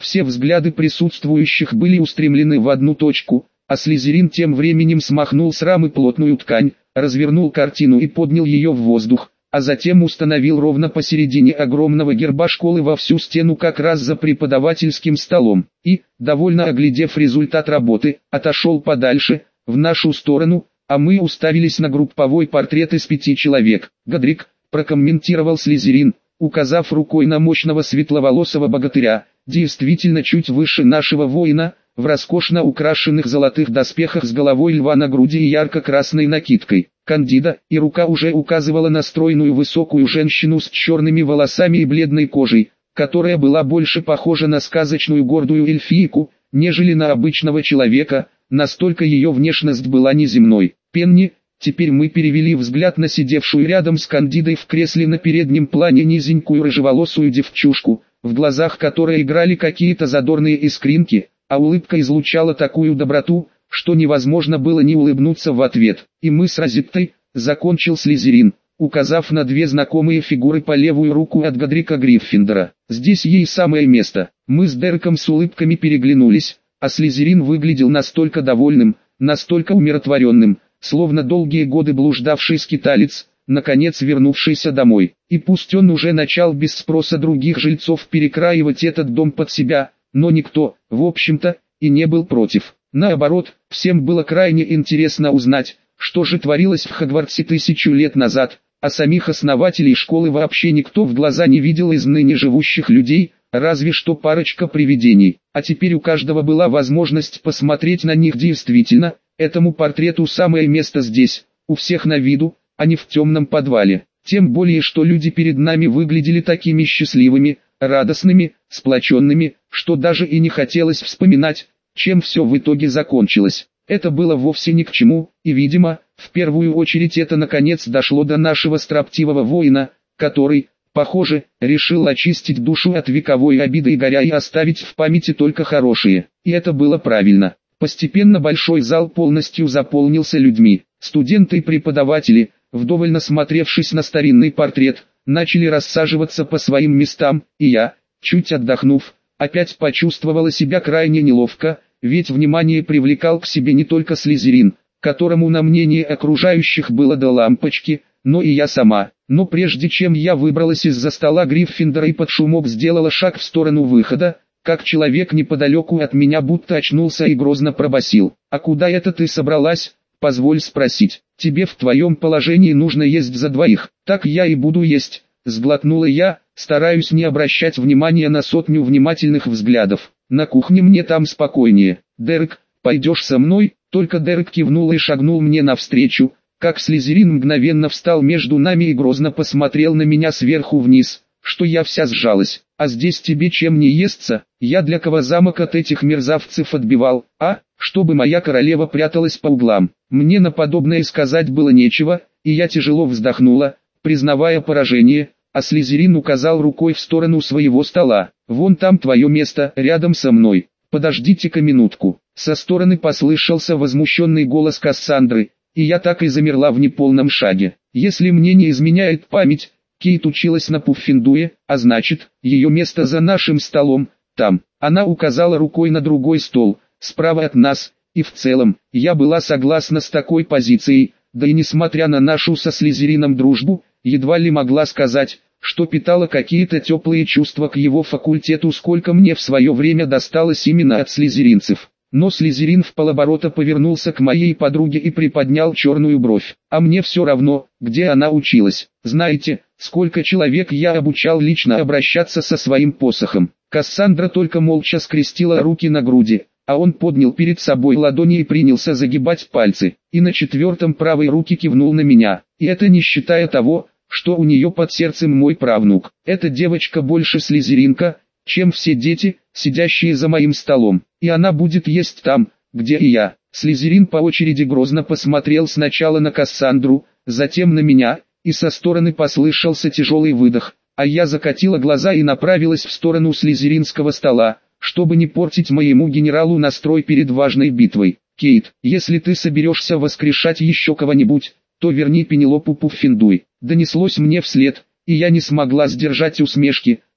Все взгляды присутствующих были устремлены в одну точку, а Слизерин тем временем смахнул с рамы плотную ткань, развернул картину и поднял ее в воздух, а затем установил ровно посередине огромного герба школы во всю стену как раз за преподавательским столом, и, довольно оглядев результат работы, отошел подальше, в нашу сторону, а мы уставились на групповой портрет из 5 человек. «Годрик», — прокомментировал Слизерин, указав рукой на мощного светловолосого богатыря, действительно чуть выше нашего воина, в роскошно украшенных золотых доспехах с головой льва на груди и ярко-красной накидкой. Кандида, и рука уже указывала на стройную высокую женщину с черными волосами и бледной кожей, которая была больше похожа на сказочную гордую эльфийку, нежели на обычного человека, настолько ее внешность была неземной. «Пенни», теперь мы перевели взгляд на сидевшую рядом с Кандидой в кресле на переднем плане низенькую рыжеволосую девчушку, в глазах которой играли какие-то задорные искринки, а улыбка излучала такую доброту, что невозможно было не улыбнуться в ответ. «И мы с Розеттой», — закончил Слизерин, указав на 2 знакомые фигуры по левую руку от Годрика Гриффиндора. «Здесь ей самое место». Мы с Дереком с улыбками переглянулись, а Слизерин выглядел настолько довольным, настолько умиротворенным, словно долгие годы блуждавший скиталец, наконец вернувшийся домой. И пусть он уже начал без спроса других жильцов перекраивать этот дом под себя, но никто, в общем-то, и не был против. Наоборот, всем было крайне интересно узнать, что же творилось в Хогвартсе 1000 лет назад, а самих основателей школы вообще никто в глаза не видел из ныне живущих людей, разве что парочка привидений. А теперь у каждого была возможность посмотреть на них действительно. Этому портрету самое место здесь, у всех на виду, а не в темном подвале. Тем более, что люди перед нами выглядели такими счастливыми, радостными, сплоченными, что даже и не хотелось вспоминать, чем все в итоге закончилось. Это было вовсе ни к чему, и, видимо, в первую очередь это наконец дошло до нашего строптивого воина, который, похоже, решил очистить душу от вековой обиды и горя и оставить в памяти только хорошие. И это было правильно. Постепенно большой зал полностью заполнился людьми. Студенты и преподаватели, вдоволь насмотревшись на старинный портрет, начали рассаживаться по своим местам, и я, чуть отдохнув, опять почувствовала себя крайне неловко, ведь внимание привлекал к себе не только Слизерин, которому на мнение окружающих было до лампочки, но и я сама. Но прежде чем я выбралась из-за стола Гриффиндора и под шумок сделала шаг в сторону выхода, как человек неподалеку от меня будто очнулся и грозно пробасил: «А куда это ты собралась, позволь спросить? Тебе в твоем положении нужно есть за 2. Так я и буду есть», — сглотнула я, стараюсь не обращать внимания на сотню внимательных взглядов. «На кухне мне там спокойнее. Дерек, пойдешь со мной?» Только Дерек кивнул и шагнул мне навстречу, как Слизерин мгновенно встал между нами и грозно посмотрел на меня сверху вниз, что я вся сжалась. «А здесь тебе чем не естся? Я для кого замок от этих мерзавцев отбивал, а? Чтобы моя королева пряталась по углам». Мне на подобное сказать было нечего, и я тяжело вздохнула, признавая поражение, а Слизерин указал рукой в сторону своего стола. «Вон там твое место, рядом со мной. Подождите-ка минутку». Со стороны послышался возмущенный голос Кассандры, и я так и замерла в неполном шаге. Если мне не изменяет память, Кейт училась на Пуффендуе, а значит, ее место за нашим столом, там. Она указала рукой на другой стол, справа от нас, и в целом, я была согласна с такой позицией, да и несмотря на нашу со Слизерином дружбу, едва ли могла сказать, что питала какие-то теплые чувства к его факультету, сколько мне в свое время досталось именно от слизеринцев. Но Слизерин вполоборота повернулся к моей подруге и приподнял черную бровь. «А мне все равно, где она училась. Знаете, сколько человек я обучал лично обращаться со своим посохом». Кассандра только молча скрестила руки на груди, а он поднял перед собой ладони и принялся загибать пальцы. И на 4-м правой руки кивнул на меня. И это не считая того, что у нее под сердцем мой правнук. Эта девочка больше слизеринка, чем все дети, сидящие за моим столом. И она будет есть там, где и я. Слизерин по очереди грозно посмотрел сначала на Кассандру, затем на меня, и со стороны послышался тяжелый выдох, а я закатила глаза и направилась в сторону слизеринского стола, чтобы не портить моему генералу настрой перед важной битвой. «Кейт, если ты соберешься воскрешать еще кого-нибудь, то верни Пенелопу Пуффендуй», донеслось мне вслед, и я не смогла сдержать усмешки,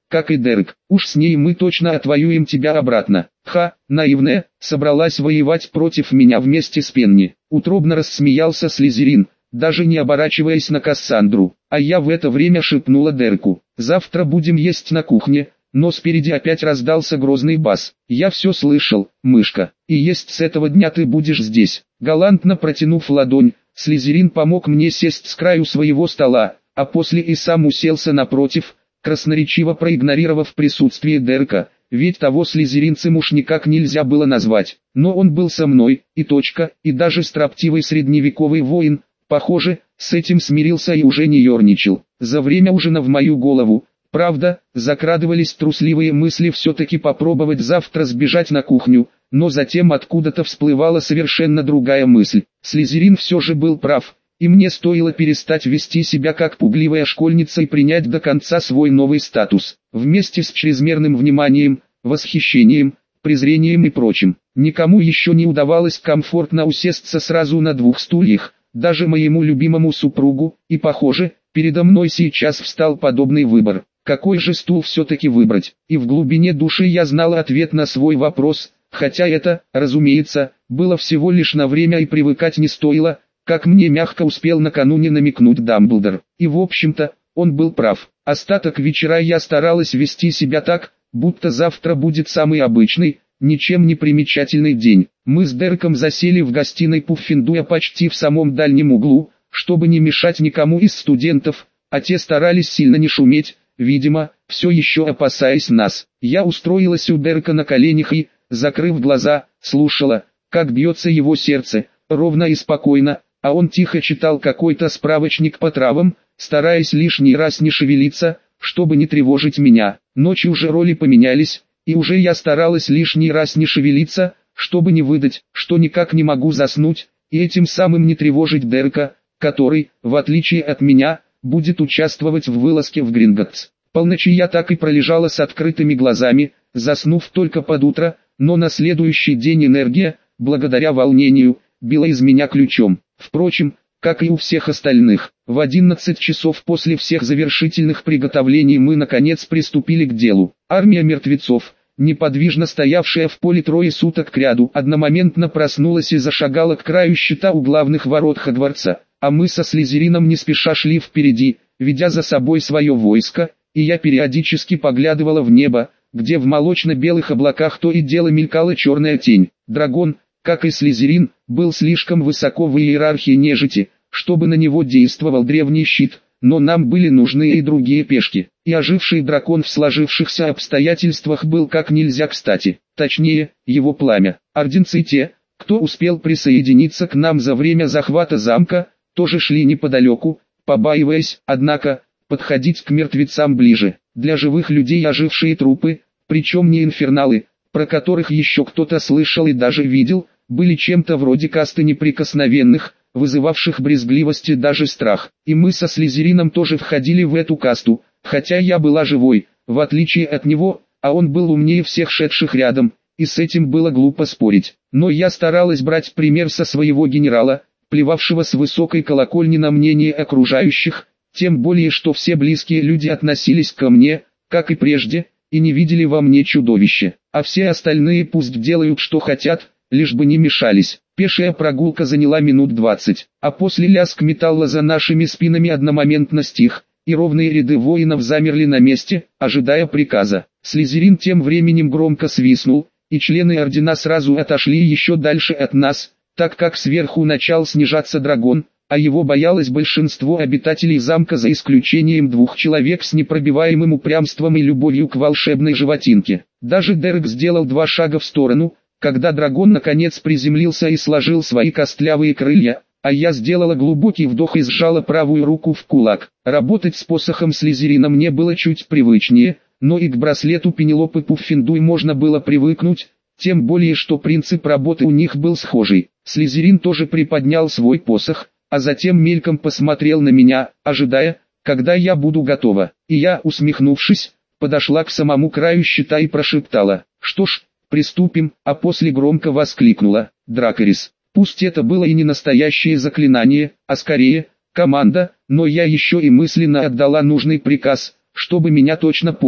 как и Дерек. Уж с ней мы точно отвоюем тебя обратно. Ха, наивная, собралась воевать против меня вместе с Пенни. Утробно рассмеялся Слизерин, даже не оборачиваясь на Кассандру. А я в это время шепнула Дереку: завтра будем есть на кухне. Но спереди опять раздался грозный бас. «Я все слышал, мышка, и есть с этого дня ты будешь здесь». Галантно протянув ладонь, Слизерин помог мне сесть с краю своего стола, а после и сам уселся напротив, красноречиво проигнорировав присутствие Дерека, ведь того слизеринцем уж никак нельзя было назвать. Но он был со мной, и точка, и даже строптивый средневековый воин, похоже, с этим смирился и уже не ерничал. За время ужина в мою голову, правда, закрадывались трусливые мысли все-таки попробовать завтра сбежать на кухню, но затем откуда-то всплывала совершенно другая мысль. Слизерин все же был прав, и мне стоило перестать вести себя как пугливая школьница и принять до конца свой новый статус. Вместе с чрезмерным вниманием, восхищением, презрением и прочим. Никому еще не удавалось комфортно усесться сразу на двух стульях, даже моему любимому супругу, и похоже, передо мной сейчас встал подобный выбор. Какой же стул все-таки выбрать? И в глубине души я знала ответ на свой вопрос, хотя это, разумеется, было всего лишь на время и привыкать не стоило, как мне мягко успел накануне намекнуть Дамблдор. И в общем-то, он был прав. Остаток вечера я старалась вести себя так, будто завтра будет самый обычный, ничем не примечательный день. Мы с Дереком засели в гостиной Пуффендуя почти в самом дальнем углу, чтобы не мешать никому из студентов, а те старались сильно не шуметь, видимо, все еще опасаясь нас. Я устроилась у Дерека на коленях и, закрыв глаза, слушала, как бьется его сердце, ровно и спокойно, а он тихо читал какой-то справочник по травам, стараясь лишний раз не шевелиться, чтобы не тревожить меня. Ночью же роли поменялись, и уже я старалась лишний раз не шевелиться, чтобы не выдать, что никак не могу заснуть, и этим самым не тревожить Дерека, который, в отличие от меня, будет участвовать в вылазке в Гринготтс. Полночи я так и пролежала с открытыми глазами, заснув только под утро, но на следующий день энергия, благодаря волнению, била из меня ключом. Впрочем, как и у всех остальных, в 11 часов после всех завершительных приготовлений мы наконец приступили к делу. Армия мертвецов, неподвижно стоявшая в поле трое суток кряду, одномоментно проснулась и зашагала к краю щита у главных ворот Хогвартса, а мы со Слизерином не спеша шли впереди, ведя за собой свое войско, и я периодически поглядывала в небо, где в молочно-белых облаках то и дело мелькала черная тень. Дракон, как и Слизерин, был слишком высоко в иерархии нежити, чтобы на него действовал древний щит, но нам были нужны и другие пешки, и оживший дракон в сложившихся обстоятельствах был как нельзя кстати, точнее, его пламя. Орденцы те, кто успел присоединиться к нам за время захвата замка, тоже шли неподалеку, побаиваясь, однако, подходить к мертвецам ближе. Для живых людей ожившие трупы, причем не инферналы, про которых еще кто-то слышал и даже видел, были чем-то вроде касты неприкосновенных, вызывавших брезгливость и даже страх. И мы со Слизерином тоже входили в эту касту, хотя я была живой, в отличие от него, а он был умнее всех шедших рядом, и с этим было глупо спорить. Но я старалась брать пример со своего генерала, плевавшего с высокой колокольни на мнение окружающих, тем более что все близкие люди относились ко мне, как и прежде, и не видели во мне чудовище, а все остальные пусть делают что хотят, лишь бы не мешались. Пешая прогулка заняла минут 20, а после лязг металла за нашими спинами одномоментно стих, и ровные ряды воинов замерли на месте, ожидая приказа. Слизерин тем временем громко свистнул, и члены ордена сразу отошли еще дальше от нас, так как сверху начал снижаться дракон, а его боялось большинство обитателей замка за исключением 2 человек с непробиваемым упрямством и любовью к волшебной животинке. Даже Дерек сделал 2 шага в сторону, когда дракон наконец приземлился и сложил свои костлявые крылья, а я сделала глубокий вдох и сжала правую руку в кулак. Работать с посохом Слизерина мне было чуть привычнее, но и к браслету Пенелопы Пуффендуй можно было привыкнуть, тем более что принцип работы у них был схожий. Слизерин тоже приподнял свой посох, а затем мельком посмотрел на меня, ожидая, когда я буду готова. И я, усмехнувшись, подошла к самому краю щита и прошептала: «Что ж, приступим», а после громко воскликнула: «Дракорис». Пусть это было и не настоящее заклинание, а скорее, команда, но я еще и мысленно отдала нужный приказ, чтобы меня точно поняли.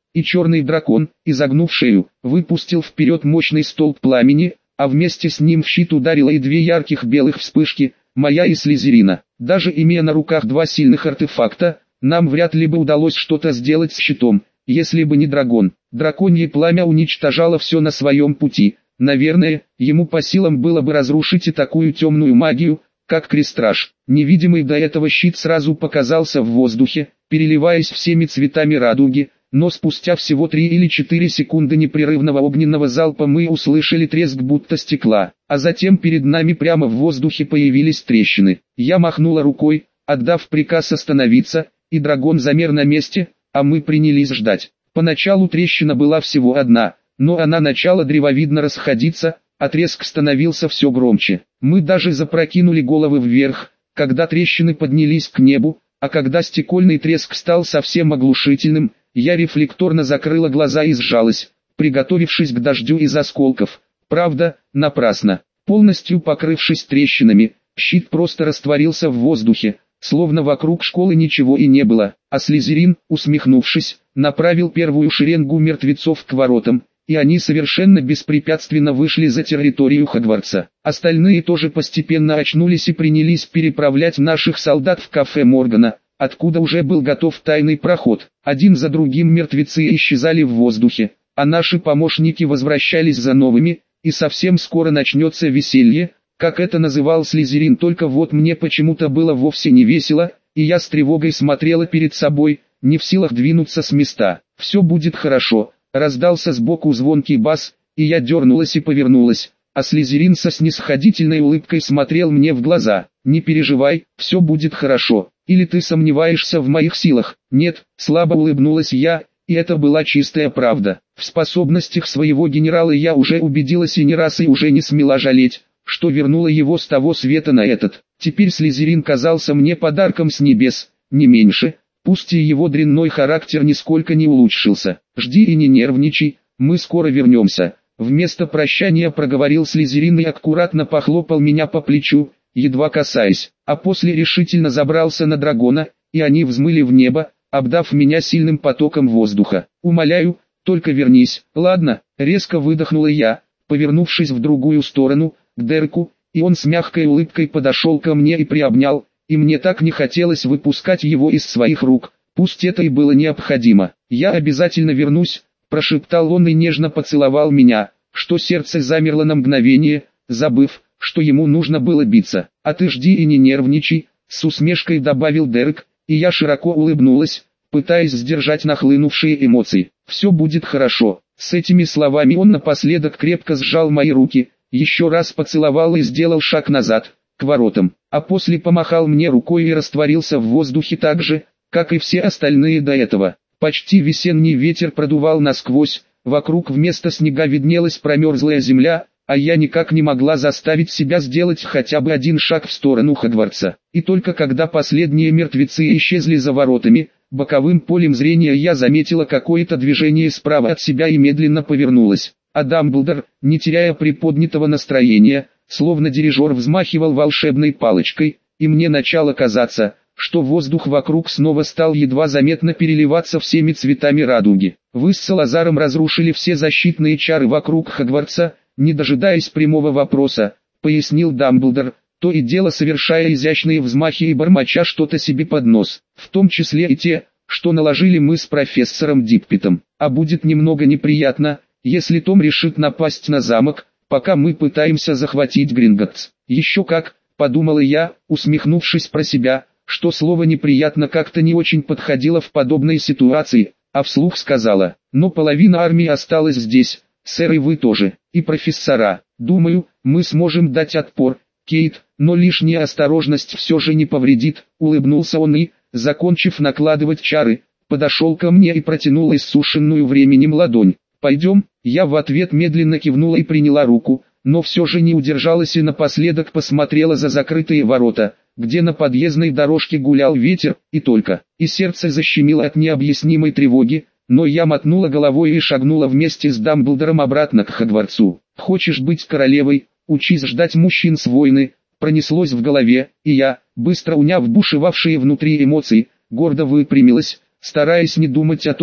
и черный дракон, изогнув шею, выпустил вперед мощный столб пламени, а вместе с ним в щит ударило и две ярких белых вспышки, моя и Слизерина. Даже имея на руках два сильных артефакта, нам вряд ли бы удалось что-то сделать с щитом, если бы не дракон. Драконье пламя уничтожало все на своем пути. Наверное, ему по силам было бы разрушить и такую темную магию, как крестраж. Невидимый до этого щит сразу показался в воздухе, переливаясь всеми цветами радуги, но спустя всего 3 или 4 секунды непрерывного огненного залпа мы услышали треск будто стекла, а затем перед нами прямо в воздухе появились трещины. Я махнула рукой, отдав приказ остановиться, и дракон замер на месте, а мы принялись ждать. Поначалу трещина была всего одна, но она начала древовидно расходиться, а треск становился все громче. Мы даже запрокинули головы вверх, когда трещины поднялись к небу, а когда стекольный треск стал совсем оглушительным, я рефлекторно закрыла глаза и сжалась, приготовившись к дождю из осколков. Правда, напрасно. Полностью покрывшись трещинами, щит просто растворился в воздухе, словно вокруг школы ничего и не было, а Слизерин, усмехнувшись, направил первую шеренгу мертвецов к воротам, и они совершенно беспрепятственно вышли за территорию Хогвартса. Остальные тоже постепенно очнулись и принялись переправлять наших солдат в кафе Моргана, откуда уже был готов тайный проход. Один за другим мертвецы исчезали в воздухе, а наши помощники возвращались за новыми, и совсем скоро начнется веселье, как это называл Слизерин, только вот мне почему-то было вовсе не весело, и я с тревогой смотрела перед собой, не в силах двинуться с места. «Все будет хорошо», — раздался сбоку звонкий бас, и я дернулась и повернулась, а Слизерин со снисходительной улыбкой смотрел мне в глаза. «Не переживай, все будет хорошо. Или ты сомневаешься в моих силах?» «Нет», — слабо улыбнулась я, и это была чистая правда. В способностях своего генерала я уже убедилась и не раз, и уже не смела жалеть, что вернула его с того света на этот. Теперь Слизерин казался мне подарком с небес, не меньше, пусть и его дрянной характер нисколько не улучшился. «Жди и не нервничай, мы скоро вернемся», — вместо прощания проговорил Слизерин и аккуратно похлопал меня по плечу, едва касаясь, а после решительно забрался на дракона, и они взмыли в небо, обдав меня сильным потоком воздуха. «Умоляю, только вернись». «Ладно», — резко выдохнула я, повернувшись в другую сторону, к Дереку, и он с мягкой улыбкой подошел ко мне и приобнял, и мне так не хотелось выпускать его из своих рук, пусть это и было необходимо. «Я обязательно вернусь», — прошептал он и нежно поцеловал меня, что сердце замерло на мгновение, забыв, что ему нужно было биться. «А ты жди и не нервничай», — с усмешкой добавил Дерек, и я широко улыбнулась, пытаясь сдержать нахлынувшие эмоции. «Все будет хорошо». С этими словами он напоследок крепко сжал мои руки, еще раз поцеловал и сделал шаг назад, к воротам, а после помахал мне рукой и растворился в воздухе так же, как и все остальные до этого. Почти весенний ветер продувал насквозь, вокруг вместо снега виднелась промерзлая земля, а я никак не могла заставить себя сделать хотя бы один шаг в сторону Хогвартса. И только когда последние мертвецы исчезли за воротами, боковым полем зрения я заметила какое-то движение справа от себя и медленно повернулась. А Дамблдор, не теряя приподнятого настроения, словно дирижер, взмахивал волшебной палочкой, и мне начало казаться, что воздух вокруг снова стал едва заметно переливаться всеми цветами радуги. «Вы с Салазаром разрушили все защитные чары вокруг Хогвартса», не дожидаясь прямого вопроса, пояснил Дамблдор, то и дело совершая изящные взмахи и бормоча что-то себе под нос, в том числе и те, что наложили мы с профессором Диппетом. «А будет немного неприятно, если Том решит напасть на замок, пока мы пытаемся захватить Гринготтс». «Еще как», — подумала я, усмехнувшись про себя, что слово «неприятно» как-то не очень подходило в подобной ситуации, а вслух сказала: «Но половина армии осталась здесь, сэр, и вы тоже, и профессора. Думаю, мы сможем дать отпор, Кейт, но лишняя осторожность все же не повредит», — улыбнулся он и, закончив накладывать чары, подошел ко мне и протянул иссушенную временем ладонь. «Пойдем», — я в ответ медленно кивнула и приняла руку, но все же не удержалась и напоследок посмотрела за закрытые ворота, где на подъездной дорожке гулял ветер, и только. И сердце защемило от необъяснимой тревоги, но я мотнула головой и шагнула вместе с Дамблдором обратно к Хогвартсу. «Хочешь быть королевой, учись ждать мужчин с войны», пронеслось в голове, и я, быстро уняв бушевавшие внутри эмоции, гордо выпрямилась, стараясь не думать о том,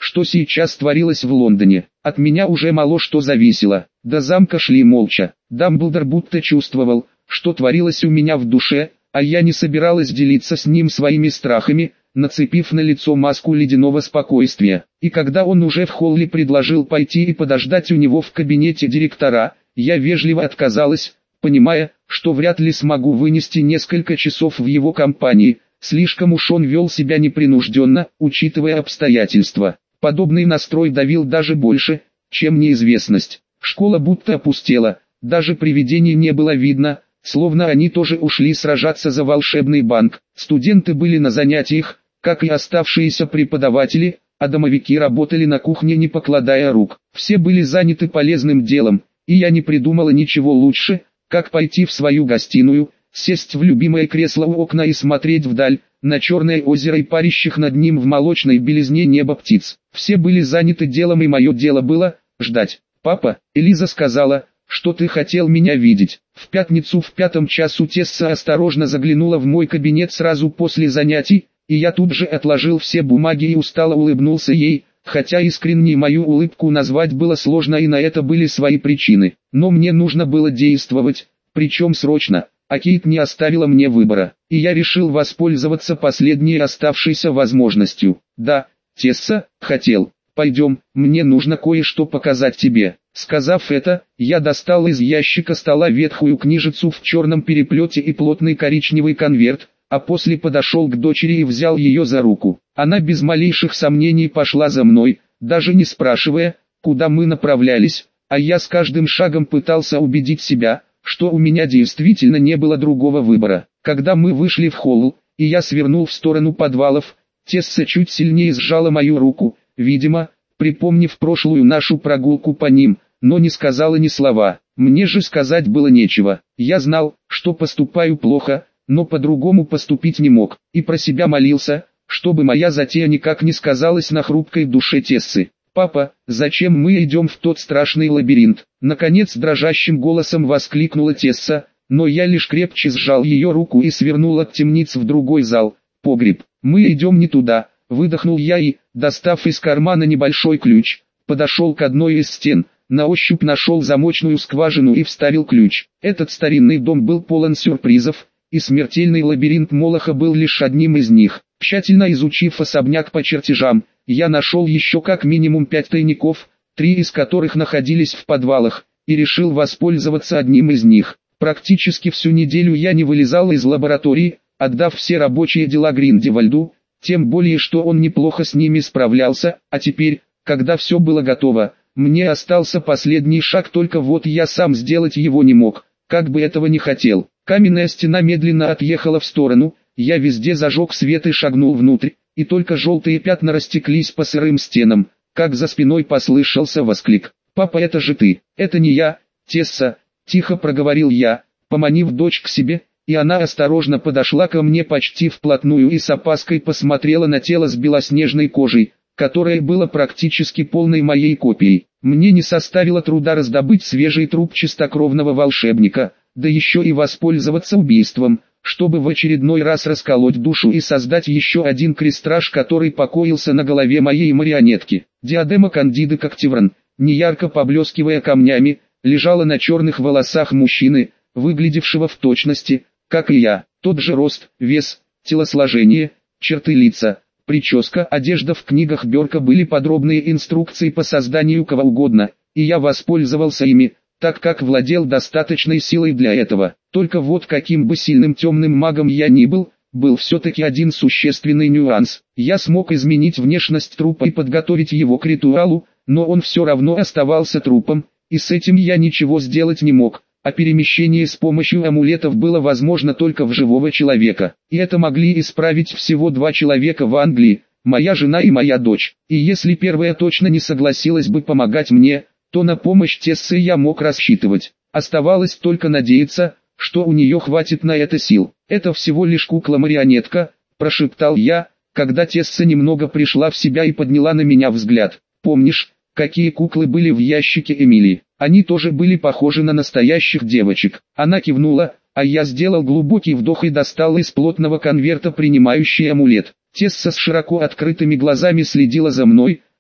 что сейчас творилось в Лондоне. От меня уже мало что зависело. До замка шли молча. Дамблдор будто чувствовал, что творилось у меня в душе, а я не собиралась делиться с ним своими страхами, нацепив на лицо маску ледяного спокойствия. И когда он уже в холле предложил пойти и подождать у него в кабинете директора, я вежливо отказалась, понимая, что вряд ли смогу вынести несколько часов в его компании. Слишком уж он вел себя непринужденно, учитывая обстоятельства. Подобный настрой давил даже больше, чем неизвестность. Школа будто опустела, даже привидений не было видно, словно они тоже ушли сражаться за волшебный банк. Студенты были на занятиях, как и оставшиеся преподаватели, а домовики работали на кухне не покладая рук. Все были заняты полезным делом, и я не придумала ничего лучше, как пойти в свою гостиную, сесть в любимое кресло у окна и смотреть вдаль, на черное озеро и парящих над ним в молочной белизне неба птиц. Все были заняты делом, и мое дело было ждать. «Папа, Элиза сказала, что ты хотел меня видеть». В пятницу в 5 часу Тесса осторожно заглянула в мой кабинет сразу после занятий, и я тут же отложил все бумаги и устало улыбнулся ей, хотя искренней мою улыбку назвать было сложно, и на это были свои причины. Но мне нужно было действовать, причем срочно. А Кейт не оставила мне выбора, и я решил воспользоваться последней оставшейся возможностью. «Да, Тесса, хотел. Пойдем, мне нужно кое-что показать тебе». Сказав это, я достал из ящика стола ветхую книжицу в черном переплете и плотный коричневый конверт, а после подошел к дочери и взял ее за руку. Она без малейших сомнений пошла за мной, даже не спрашивая, куда мы направлялись, а я с каждым шагом пытался убедить себя, что у меня действительно не было другого выбора. Когда мы вышли в холл, и я свернул в сторону подвалов, Тесса чуть сильнее сжала мою руку, видимо, припомнив прошлую нашу прогулку по ним, но не сказала ни слова. Мне же сказать было нечего. Я знал, что поступаю плохо, но по-другому поступить не мог, и про себя молился, чтобы моя затея никак не сказалась на хрупкой душе Тессы. «Папа, зачем мы идем в тот страшный лабиринт?» Наконец дрожащим голосом воскликнула Тесса, но я лишь крепче сжал ее руку и свернул от темниц в другой зал, погреб. «Мы идем не туда», выдохнул я и, достав из кармана небольшой ключ, подошел к одной из стен, на ощупь нашел замочную скважину и вставил ключ. Этот старинный дом был полон сюрпризов, и смертельный лабиринт Молоха был лишь одним из них. Тщательно изучив особняк по чертежам, я нашел еще как минимум 5 тайников, 3 из которых находились в подвалах, и решил воспользоваться одним из них. Практически всю неделю я не вылезал из лаборатории, отдав все рабочие дела Гриндевальду, тем более что он неплохо с ними справлялся, а теперь, когда все было готово, мне остался последний шаг, только вот я сам сделать его не мог, как бы этого не хотел. Каменная стена медленно отъехала в сторону, я везде зажег свет и шагнул внутрь, и только желтые пятна растеклись по сырым стенам, как за спиной послышался восклик. «Папа, это же ты!» «Это не я, Тесса», — тихо проговорил я, поманив дочь к себе, и она осторожно подошла ко мне почти вплотную и с опаской посмотрела на тело с белоснежной кожей, которое было практически полной моей копией. Мне не составило труда раздобыть свежий труп чистокровного волшебника, да еще и воспользоваться убийством, чтобы в очередной раз расколоть душу и создать еще один крестраж, который покоился на голове моей марионетки. Диадема Кандиды Коктевран, неярко поблескивая камнями, лежала на черных волосах мужчины, выглядевшего в точности, как и я. Тот же рост, вес, телосложение, черты лица, прическа, одежда. В книгах Бёрка были подробные инструкции по созданию кого угодно, и я воспользовался ими, так как владел достаточной силой для этого. Только вот каким бы сильным темным магом я ни был все-таки один существенный нюанс. Я смог изменить внешность трупа и подготовить его к ритуалу, но он все равно оставался трупом, и с этим я ничего сделать не мог. А перемещение с помощью амулетов было возможно только в живого человека. И это могли исправить всего 2 человека в Англии, моя жена и моя дочь. И если первая точно не согласилась бы помогать мне, то на помощь Тессы я мог рассчитывать. Оставалось только надеяться, что у нее хватит на это сил. «Это всего лишь кукла-марионетка», – прошептал я, когда Тесса немного пришла в себя и подняла на меня взгляд. «Помнишь, какие куклы были в ящике Эмилии? Они тоже были похожи на настоящих девочек». Она кивнула, а я сделал глубокий вдох и достал из плотного конверта принимающий амулет. Тесса с широко открытыми глазами следила за мной,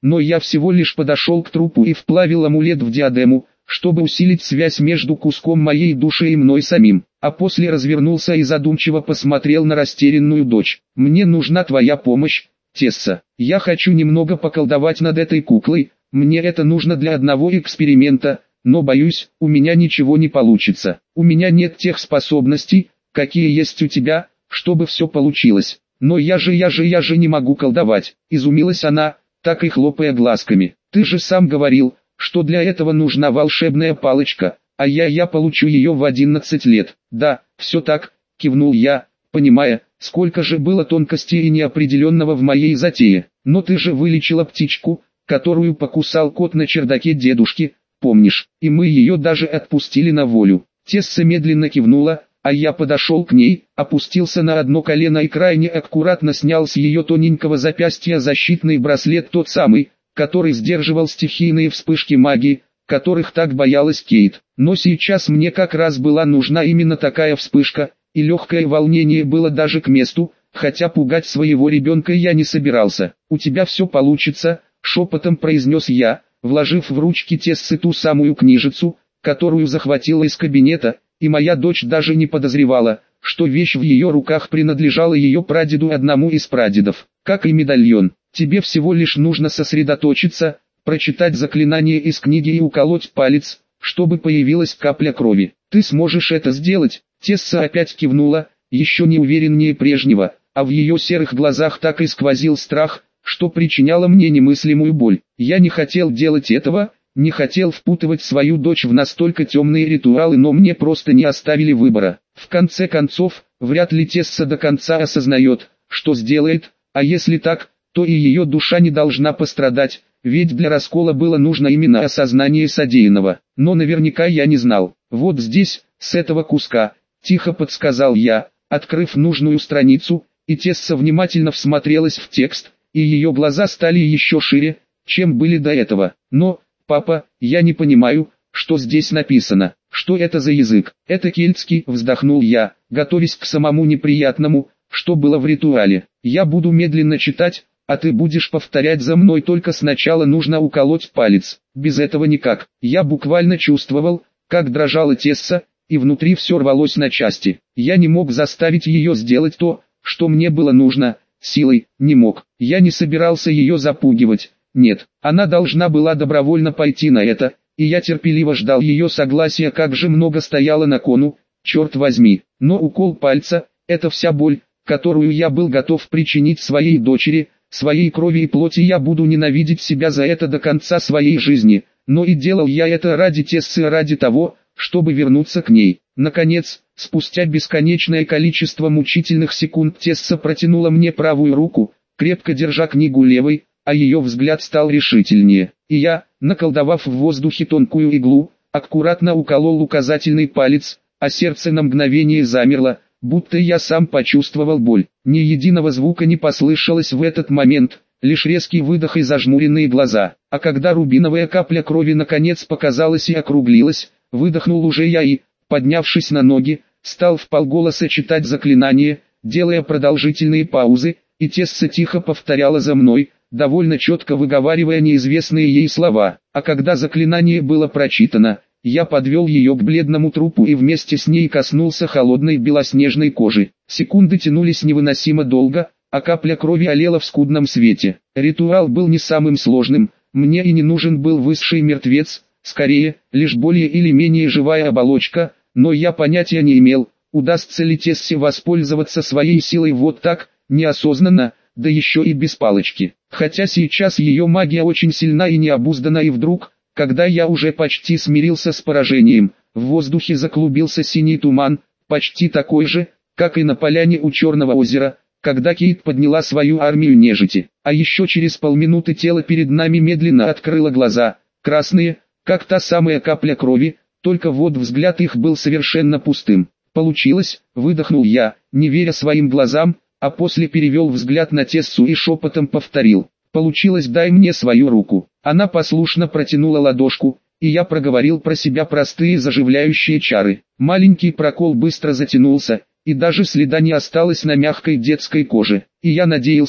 но я всего лишь подошел к трупу и вплавил амулет в диадему, чтобы усилить связь между куском моей души и мной самим, а после развернулся и задумчиво посмотрел на растерянную дочь. «Мне нужна твоя помощь, Тесса. Я хочу немного поколдовать над этой куклой, мне это нужно для одного эксперимента, но боюсь, у меня ничего не получится. У меня нет тех способностей, какие есть у тебя, чтобы все получилось. Но я же не могу колдовать», — изумилась она, так и хлопая глазками. «Ты же сам говорил, что для этого нужна волшебная палочка, а я получу ее в 11 лет». «Да, все так», — кивнул я, понимая, сколько же было тонкостей и неопределенного в моей затее. «Но ты же вылечила птичку, которую покусал кот на чердаке дедушки, помнишь, и мы ее даже отпустили на волю». Тесса медленно кивнула, а я подошел к ней, опустился на одно колено и крайне аккуратно снял с ее тоненького запястья защитный браслет, тот самый, который сдерживал стихийные вспышки магии, которых так боялась Кейт. Но сейчас мне как раз была нужна именно такая вспышка, и легкое волнение было даже к месту, хотя пугать своего ребенка я не собирался. «У тебя все получится», — шепотом произнес я, вложив в ручки Тессы ту самую книжицу, которую захватила из кабинета, и моя дочь даже не подозревала, что вещь в ее руках принадлежала ее прадеду, одному из прадедов. «Как и медальон, тебе всего лишь нужно сосредоточиться, прочитать заклинание из книги и уколоть палец, чтобы появилась капля крови. Ты сможешь это сделать». Тесса опять кивнула, еще не увереннее прежнего, а в ее серых глазах так и сквозил страх, что причиняло мне немыслимую боль. Я не хотел делать этого, не хотел впутывать свою дочь в настолько темные ритуалы, но мне просто не оставили выбора. В конце концов, вряд ли Тесса до конца осознает, что сделает, а если так, то и ее душа не должна пострадать, ведь для раскола было нужно именно осознание содеянного. Но наверняка я не знал. «Вот здесь, с этого куска», — тихо подсказал я, открыв нужную страницу, и Тесса внимательно всмотрелась в текст, и ее глаза стали еще шире, чем были до этого. «Но, папа, я не понимаю, что здесь написано. Что это за язык?» «Это кельтский», — вздохнул я, готовясь к самому неприятному, что было в ритуале. «Я буду медленно читать, а ты будешь повторять за мной, только сначала нужно уколоть палец. Без этого никак». Я буквально чувствовал, как дрожала Тесса, и внутри все рвалось на части. Я не мог заставить ее сделать то, что мне было нужно, силой, не мог. Я не собирался ее запугивать. Нет, она должна была добровольно пойти на это, и я терпеливо ждал ее согласия, как же много стояло на кону, черт возьми. Но укол пальца — это вся боль, которую я был готов причинить своей дочери, своей крови и плоти. Я буду ненавидеть себя за это до конца своей жизни, но и делал я это ради Тессы, ради того, чтобы вернуться к ней. Наконец, спустя бесконечное количество мучительных секунд, Тесса протянула мне правую руку, крепко держа книгу левой, а ее взгляд стал решительнее. И я, наколдовав в воздухе тонкую иглу, аккуратно уколол указательный палец, а сердце на мгновение замерло, будто я сам почувствовал боль. Ни единого звука не послышалось в этот момент, лишь резкий выдох и зажмуренные глаза. А когда рубиновая капля крови наконец показалась и округлилась, выдохнул уже я и, поднявшись на ноги, стал вполголоса читать заклинание, делая продолжительные паузы, и Тесса тихо повторяла за мной, довольно четко выговаривая неизвестные ей слова. А когда заклинание было прочитано, я подвел ее к бледному трупу и вместе с ней коснулся холодной белоснежной кожи. Секунды тянулись невыносимо долго, а капля крови олела в скудном свете. Ритуал был не самым сложным, мне и не нужен был высший мертвец, скорее, лишь более или менее живая оболочка, но я понятия не имел, удастся ли Тессе воспользоваться своей силой вот так, неосознанно, да еще и без палочки. Хотя сейчас ее магия очень сильна и необуздана, и вдруг, когда я уже почти смирился с поражением, в воздухе заклубился синий туман, почти такой же, как и на поляне у Черного озера, когда Кейт подняла свою армию нежити. А еще через полминуты тело перед нами медленно открыло глаза, красные, как та самая капля крови, только вот взгляд их был совершенно пустым. «Получилось», — выдохнул я, не веря своим глазам, а после перевел взгляд на Тессу и шепотом повторил: «Получилось, дай мне свою руку». Она послушно протянула ладошку, и я проговорил про себя простые заживляющие чары. Маленький прокол быстро затянулся, и даже следа не осталось на мягкой детской коже. И я надеялся,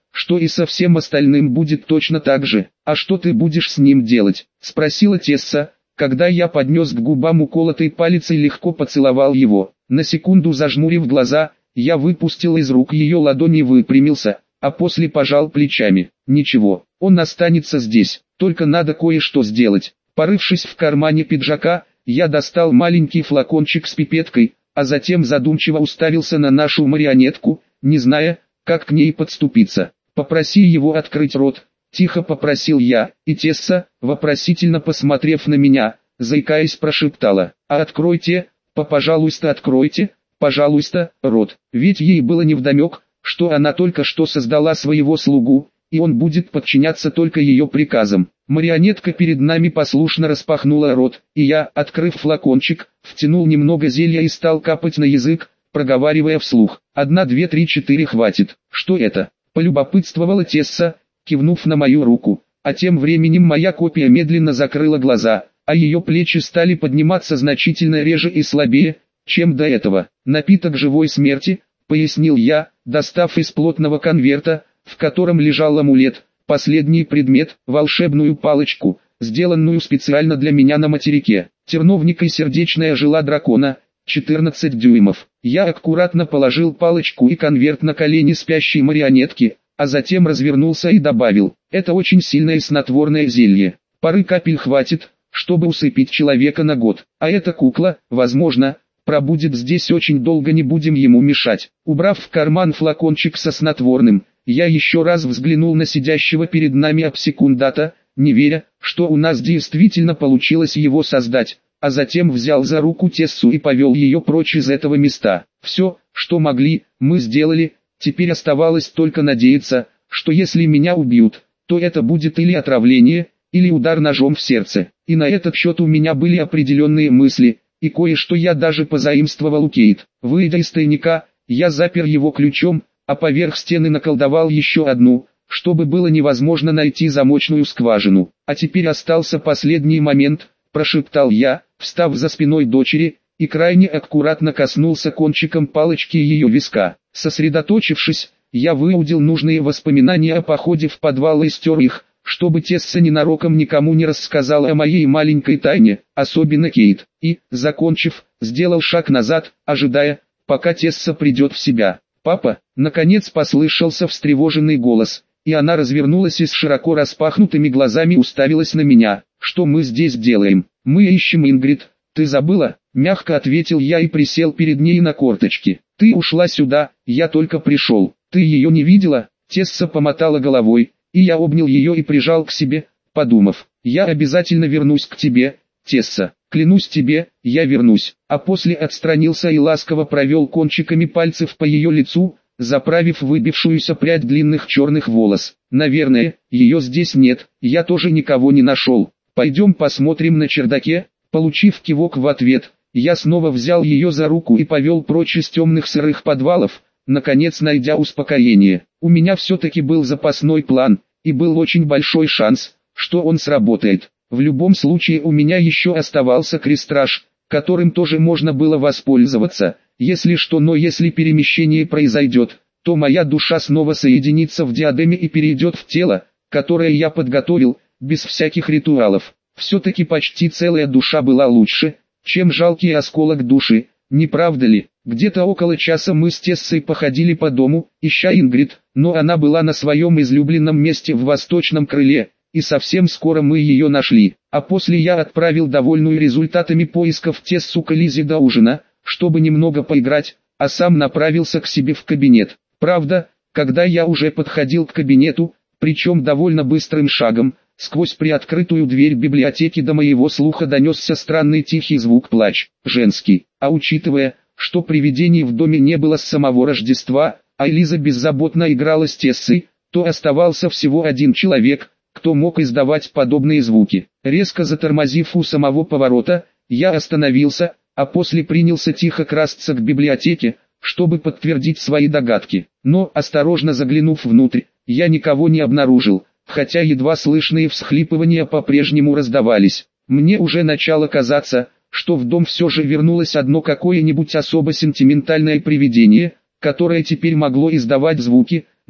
что и со всем остальным будет точно так же. А что ты будешь с ним делать? Спросила Тесса, когда я поднес к губам уколотый палец и легко поцеловал его. На секунду зажмурив глаза, я выпустил из рук ее ладони и выпрямился, а после пожал плечами. Ничего, он останется здесь, только надо кое-что сделать. Порывшись в кармане пиджака, я достал маленький флакончик с пипеткой, а затем задумчиво уставился на нашу марионетку, не зная, как к ней подступиться. «Попроси его открыть рот», — тихо попросил я, и Тесса, вопросительно посмотрев на меня, заикаясь, прошептала: «А откройте, пожалуйста, откройте, пожалуйста, рот». Ведь ей было невдомек, что она только что создала своего слугу, и он будет подчиняться только ее приказам. Марионетка перед нами послушно распахнула рот, и я, открыв флакончик, втянул немного зелья и стал капать на язык, проговаривая вслух: 1, 2, 3, 4 хватит. «Что это?» — полюбопытствовала Тесса, кивнув на мою руку, а тем временем моя копия медленно закрыла глаза, а ее плечи стали подниматься значительно реже и слабее, чем до этого. «Напиток живой смерти», — пояснил я, достав из плотного конверта, в котором лежал амулет, последний предмет, волшебную палочку, сделанную специально для меня на материке. Терновник и сердечная жила дракона, 14 дюймов. Я аккуратно положил палочку и конверт на колени спящей марионетки, а затем развернулся и добавил: «Это очень сильное снотворное зелье. Пары капель хватит, чтобы усыпить человека на год. А эта кукла, возможно, пробудет здесь очень долго, не будем ему мешать». Убрав в карман флакончик со снотворным, я еще раз взглянул на сидящего перед нами обсекундата, не веря, что у нас действительно получилось его создать, а затем взял за руку Тессу и повел ее прочь из этого места. Все, что могли, мы сделали, теперь оставалось только надеяться, что если меня убьют, то это будет или отравление, или удар ножом в сердце. И на этот счет у меня были определенные мысли, и кое-что я даже позаимствовал у Кейт. Выйдя из тайника, я запер его ключом, а поверх стены наколдовал еще одну, чтобы было невозможно найти замочную скважину. «А теперь остался последний момент», – прошептал я, встав за спиной дочери, и крайне аккуратно коснулся кончиком палочки ее виска. Сосредоточившись, я выудил нужные воспоминания о походе в подвал и стер их, чтобы Тесса ненароком никому не рассказала о моей маленькой тайне, особенно Кейт. И, закончив, сделал шаг назад, ожидая, пока Тесса придет в себя. «Папа!» — наконец послышался встревоженный голос, и она развернулась и с широко распахнутыми глазами уставилась на меня. «Что мы здесь делаем?» «Мы ищем Ингрид. Ты забыла?» — мягко ответил я и присел перед ней на корточки. «Ты ушла сюда, я только пришел. Ты ее не видела?» Тесса помотала головой, и я обнял ее и прижал к себе, подумав: «Я обязательно вернусь к тебе, Тесса. Клянусь тебе, я вернусь». А после отстранился и ласково провел кончиками пальцев по ее лицу, заправив выбившуюся прядь длинных черных волос. «Наверное, ее здесь нет, я тоже никого не нашел. Пойдем посмотрим на чердаке». Получив кивок в ответ, я снова взял ее за руку и повел прочь из темных сырых подвалов, наконец найдя успокоение. У меня все-таки был запасной план, и был очень большой шанс, что он сработает. В любом случае у меня еще оставался крестраж, которым тоже можно было воспользоваться, если что. Но если перемещение произойдет, то моя душа снова соединится в диадеме и перейдет в тело, которое я подготовил, без всяких ритуалов. Все-таки почти целая душа была лучше, чем жалкий осколок души, не правда ли? Где-то около часа мы с Тессой походили по дому, ища Ингрид, но она была на своем излюбленном месте в восточном крыле, и совсем скоро мы ее нашли. А после я отправил довольную результатами поисков Тессу к Элизе до ужина, чтобы немного поиграть, а сам направился к себе в кабинет. Правда, когда я уже подходил к кабинету, причем довольно быстрым шагом, сквозь приоткрытую дверь библиотеки до моего слуха донесся странный тихий звук, плач, женский. А учитывая, что привидений в доме не было с самого Рождества, а Элиза беззаботно играла с Тессой, то оставался всего один человек, кто мог издавать подобные звуки. Резко затормозив у самого поворота, я остановился, а после принялся тихо красться к библиотеке, чтобы подтвердить свои догадки. Но, осторожно заглянув внутрь, я никого не обнаружил, хотя едва слышные всхлипывания по-прежнему раздавались. Мне уже начало казаться, что в дом все же вернулось одно какое-нибудь особо сентиментальное привидение, которое теперь могло издавать звуки, но,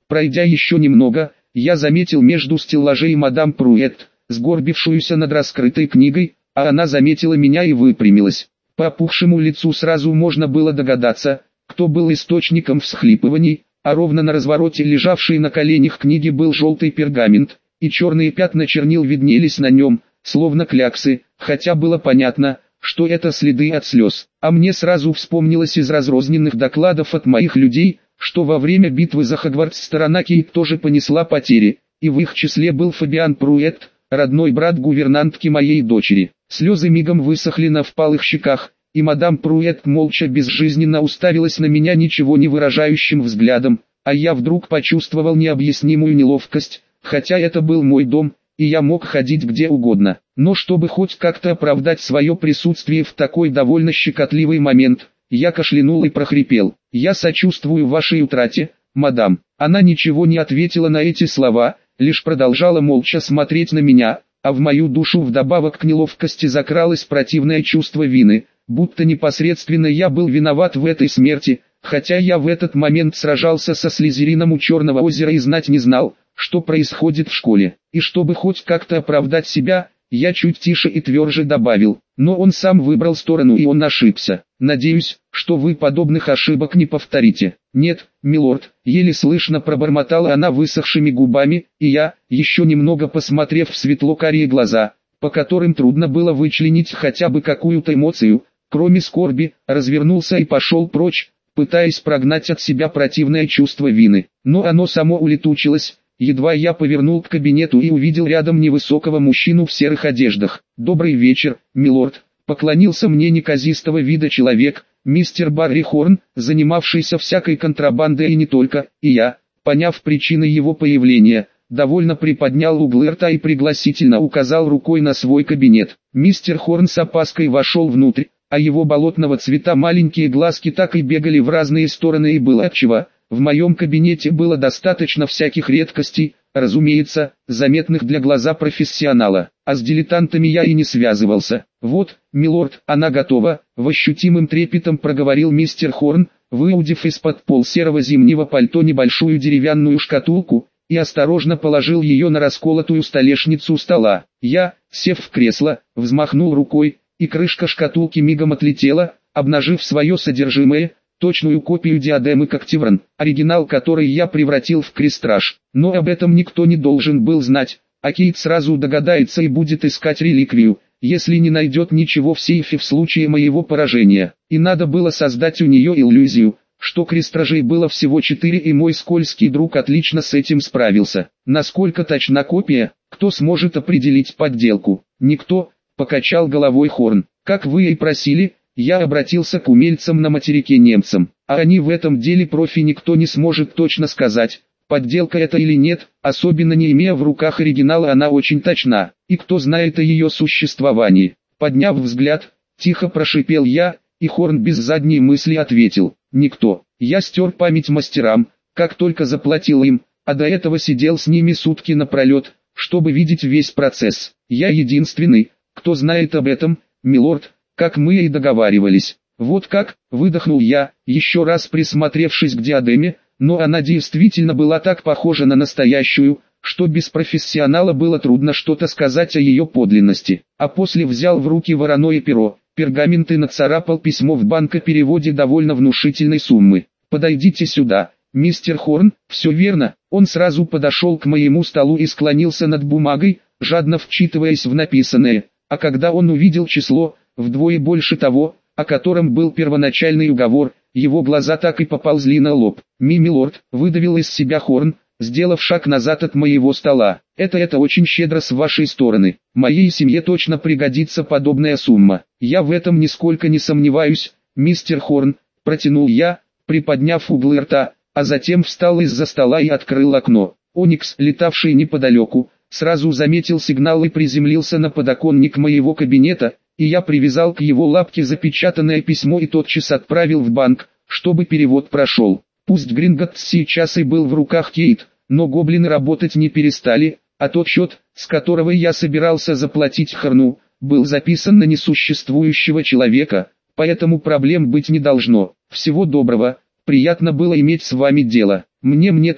Пройдя еще немного, я заметил между стеллажей мадам Пруэт, сгорбившуюся над раскрытой книгой, а она заметила меня и выпрямилась. По опухшему лицу сразу можно было догадаться, кто был источником всхлипываний, а ровно на развороте лежавшей на коленях книги был желтый пергамент, и черные пятна чернил виднелись на нем, словно кляксы, хотя было понятно, что это следы от слез. А мне сразу вспомнилось из разрозненных докладов от моих людей, что во время битвы за Хогвартс сторона Кейт тоже понесла потери, и в их числе был Фабиан Пруэт, родной брат гувернантки моей дочери. Слезы мигом высохли на впалых щеках, и мадам Пруэт молча безжизненно уставилась на меня ничего не выражающим взглядом, а я вдруг почувствовал необъяснимую неловкость, хотя это был мой дом, и я мог ходить где угодно. Но чтобы хоть как-то оправдать свое присутствие в такой довольно щекотливый момент, я кашлянул и прохрипел: «Я сочувствую вашей утрате, мадам». Она ничего не ответила на эти слова, лишь продолжала молча смотреть на меня, а в мою душу вдобавок к неловкости закралось противное чувство вины, будто непосредственно я был виноват в этой смерти, хотя я в этот момент сражался со Слизерином у Черного озера и знать не знал, что происходит в школе. И чтобы хоть как-то оправдать себя, я чуть тише и тверже добавил: «Но он сам выбрал сторону и он ошибся. Надеюсь, что вы подобных ошибок не повторите». «Нет, милорд», — еле слышно пробормотала она высохшими губами, и я, еще немного посмотрев в светло-карие глаза, по которым трудно было вычленить хотя бы какую-то эмоцию, кроме скорби, развернулся и пошел прочь, пытаясь прогнать от себя противное чувство вины. Но оно само улетучилось. Едва я повернул к кабинету и увидел рядом невысокого мужчину в серых одеждах. «Добрый вечер, милорд», — поклонился мне неказистого вида человек, мистер Барри Хорн, занимавшийся всякой контрабандой и не только, и я, поняв причины его появления, довольно приподнял углы рта и пригласительно указал рукой на свой кабинет. Мистер Хорн с опаской вошел внутрь, а его болотного цвета маленькие глазки так и бегали в разные стороны, и было отчего. В моем кабинете было достаточно всяких редкостей, разумеется, заметных для глаза профессионала, а с дилетантами я и не связывался. «Вот, милорд, она готова», — в ощутимым трепетом проговорил мистер Хорн, выудив из-под серого зимнего пальто небольшую деревянную шкатулку, и осторожно положил ее на расколотую столешницу стола. Я, сев в кресло, взмахнул рукой, и крышка шкатулки мигом отлетела, обнажив свое содержимое, точную копию диадемы Когтевран, оригинал которой я превратил в крестраж. Но об этом никто не должен был знать, а Кейт сразу догадается и будет искать реликвию, если не найдет ничего в сейфе в случае моего поражения. И надо было создать у нее иллюзию, что крестражей было всего 4, и мой скользкий друг отлично с этим справился. Насколько точна копия, кто сможет определить подделку? Никто, покачал головой Хорн. Как вы и просили, я обратился к умельцам на материке немцам, а они в этом деле профи, никто не сможет точно сказать, подделка это или нет, особенно не имея в руках оригинала, она очень точна, и кто знает о ее существовании. Подняв взгляд, тихо прошипел я, и Хорн без задней мысли ответил: никто. Я стер память мастерам, как только заплатил им, а до этого сидел с ними сутки напролет, чтобы видеть весь процесс. Я единственный, кто знает об этом, милорд, как мы и договаривались. Вот как, выдохнул я, еще раз присмотревшись к диадеме, но она действительно была так похожа на настоящую, что без профессионала было трудно что-то сказать о ее подлинности. А после взял в руки вороное перо, пергамент и нацарапал письмо в банк о переводе довольно внушительной суммы. «Подойдите сюда, мистер Хорн». «Все верно». Он сразу подошел к моему столу и склонился над бумагой, жадно вчитываясь в написанное, а когда он увидел число, вдвое больше того, о котором был первоначальный уговор, его глаза так и поползли на лоб. «Милорд», — выдавил из себя Хорн, сделав шаг назад от моего стола. Это очень щедро с вашей стороны. Моей семье точно пригодится подобная сумма. Я в этом нисколько не сомневаюсь, мистер Хорн», — протянул я, приподняв углы рта, а затем встал из-за стола и открыл окно. Оникс, летавший неподалеку, сразу заметил сигнал и приземлился на подоконник моего кабинета, и я привязал к его лапке запечатанное письмо и тотчас отправил в банк, чтобы перевод прошел. Пусть Гринготтс сейчас и был в руках Кейт, но гоблины работать не перестали, а тот счет, с которого я собирался заплатить Хорну, был записан на несуществующего человека, поэтому проблем быть не должно. Всего доброго, приятно было иметь с вами дело. Мне тоже,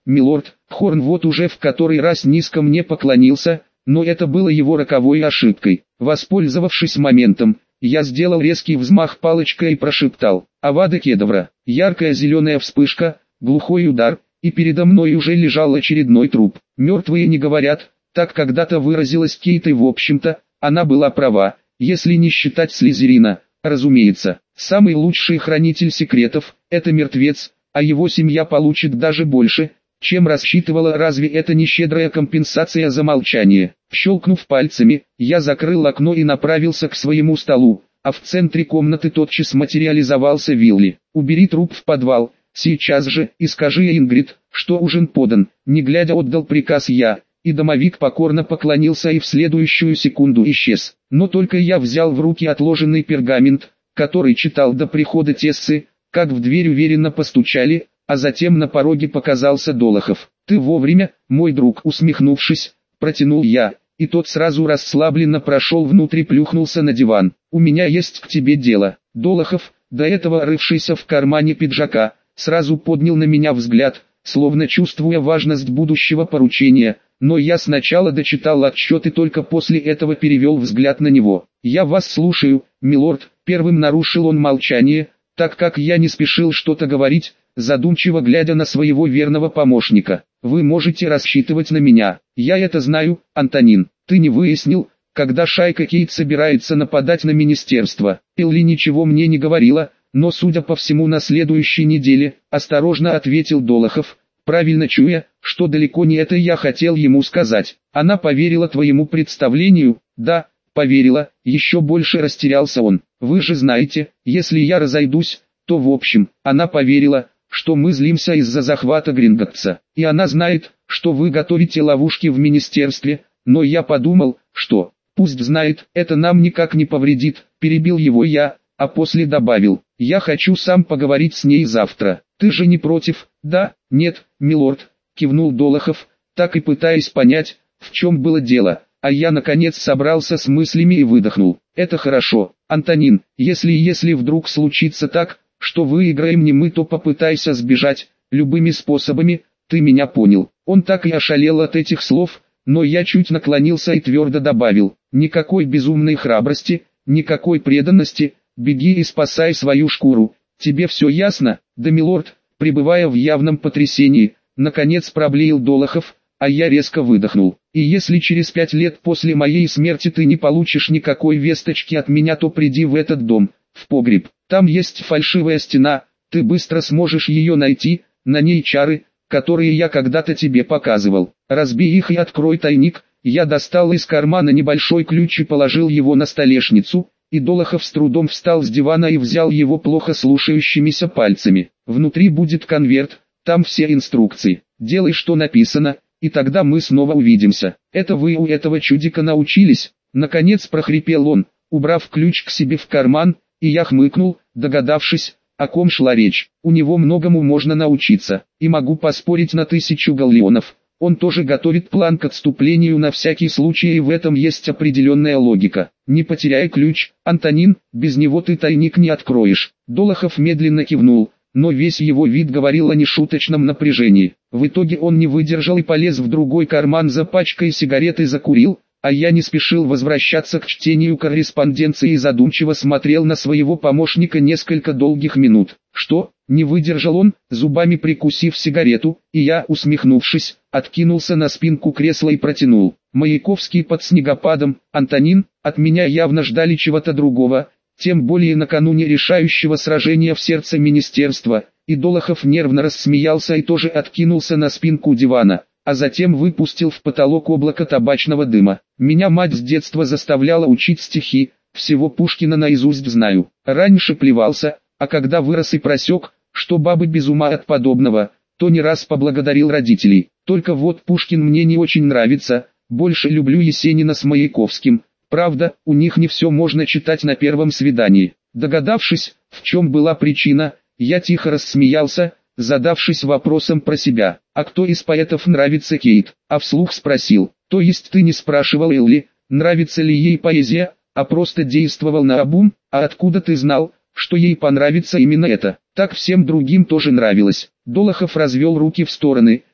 милорд». Хорн вот уже в который раз низко мне поклонился, но это было его роковой ошибкой. Воспользовавшись моментом, я сделал резкий взмах палочкой и прошептал: «Авада кедавра». Яркая зеленая вспышка, глухой удар, и передо мной уже лежал очередной труп. «Мертвые не говорят», так когда-то выразилась Кейт, и в общем-то, она была права, если не считать Слизерина. Разумеется, самый лучший хранитель секретов – это мертвец, а его семья получит даже больше, чем рассчитывала. Разве это не щедрая компенсация за молчание? Щелкнув пальцами, я закрыл окно и направился к своему столу, а в центре комнаты тотчас материализовался Вилли. «Убери труп в подвал, сейчас же, и скажи Ингрид, что ужин подан», не глядя отдал приказ я, и домовик покорно поклонился и в следующую секунду исчез. Но только я взял в руки отложенный пергамент, который читал до прихода Тессы, как в дверь уверенно постучали, а затем на пороге показался Долохов. «Ты вовремя, мой друг», усмехнувшись, протянул я, и тот сразу расслабленно прошел внутрь и плюхнулся на диван. «У меня есть к тебе дело». Долохов, до этого рывшийся в кармане пиджака, сразу поднял на меня взгляд, словно чувствуя важность будущего поручения, но я сначала дочитал отчет и только после этого перевел взгляд на него. «Я вас слушаю, милорд», первым нарушил он молчание, так как я не спешил что-то говорить, задумчиво глядя на своего верного помощника. «Вы можете рассчитывать на меня. Я это знаю, Антонин. Ты не выяснил, когда шайка Кейт собирается нападать на министерство?» Элли ничего мне не говорила, но, судя по всему, на следующей неделе, осторожно ответил Долохов, правильно чуя, что далеко не это я хотел ему сказать. «Она поверила твоему представлению?» «Да, поверила», еще больше растерялся он. «Вы же знаете, если я разойдусь, то в общем, она поверила, что мы злимся из-за захвата Гринготтса. И она знает, что вы готовите ловушки в министерстве, но я подумал, что, пусть знает, это нам никак не повредит», перебил его я, а после добавил: «Я хочу сам поговорить с ней завтра. Ты же не против?» «Да, нет, милорд», кивнул Долохов, так и пытаясь понять, в чем было дело, а я наконец собрался с мыслями и выдохнул: «Это хорошо, Антонин, если вдруг случится так, что выиграем не мы, то попытайся сбежать, любыми способами, ты меня понял». Он так и ошалел от этих слов, но я чуть наклонился и твердо добавил: «Никакой безумной храбрости, никакой преданности, беги и спасай свою шкуру. Тебе все ясно?» «Да, милорд», пребывая в явном потрясении, наконец проблеял Долохов, а я резко выдохнул. «И если через 5 лет после моей смерти ты не получишь никакой весточки от меня, то приди в этот дом, в погреб. Там есть фальшивая стена, ты быстро сможешь ее найти, на ней чары, которые я когда-то тебе показывал. Разбей их и открой тайник». Я достал из кармана небольшой ключ и положил его на столешницу, и Долохов с трудом встал с дивана и взял его плохо слушающимися пальцами. «Внутри будет конверт, там все инструкции. Делай, что написано, и тогда мы снова увидимся». «Это вы у этого чудика научились?» Наконец прохрипел он, убрав ключ к себе в карман, и я хмыкнул, догадавшись, о ком шла речь. «У него многому можно научиться, и могу поспорить на 1000 галлеонов. Он тоже готовит план к отступлению на всякий случай, и в этом есть определенная логика. Не потеряй ключ, Антонин, без него ты тайник не откроешь». Долохов медленно кивнул, но весь его вид говорил о нешуточном напряжении. В итоге он не выдержал и полез в другой карман за пачкой сигарет и закурил, а я не спешил возвращаться к чтению корреспонденции и задумчиво смотрел на своего помощника несколько долгих минут. «Что?» — не выдержал он, зубами прикусив сигарету, и я, усмехнувшись, откинулся на спинку кресла и протянул: «Маяковский под снегопадом, Антонин, от меня явно ждали чего-то другого, тем более накануне решающего сражения в сердце министерства». И Долохов нервно рассмеялся и тоже откинулся на спинку дивана, а затем выпустил в потолок облако табачного дыма. «Меня мать с детства заставляла учить стихи, всего Пушкина наизусть знаю. Раньше плевался, а когда вырос и просек, что бабы без ума от подобного, то не раз поблагодарил родителей. Только вот Пушкин мне не очень нравится, больше люблю Есенина с Маяковским. Правда, у них не все можно читать на первом свидании». Догадавшись, в чем была причина, я тихо рассмеялся, задавшись вопросом про себя: «А кто из поэтов нравится Кейт?» А вслух спросил: «То есть ты не спрашивал Элли, нравится ли ей поэзия, а просто действовал наобум? А откуда ты знал, что ей понравится именно это?» «Так всем другим тоже нравилось». Долохов развел руки в стороны,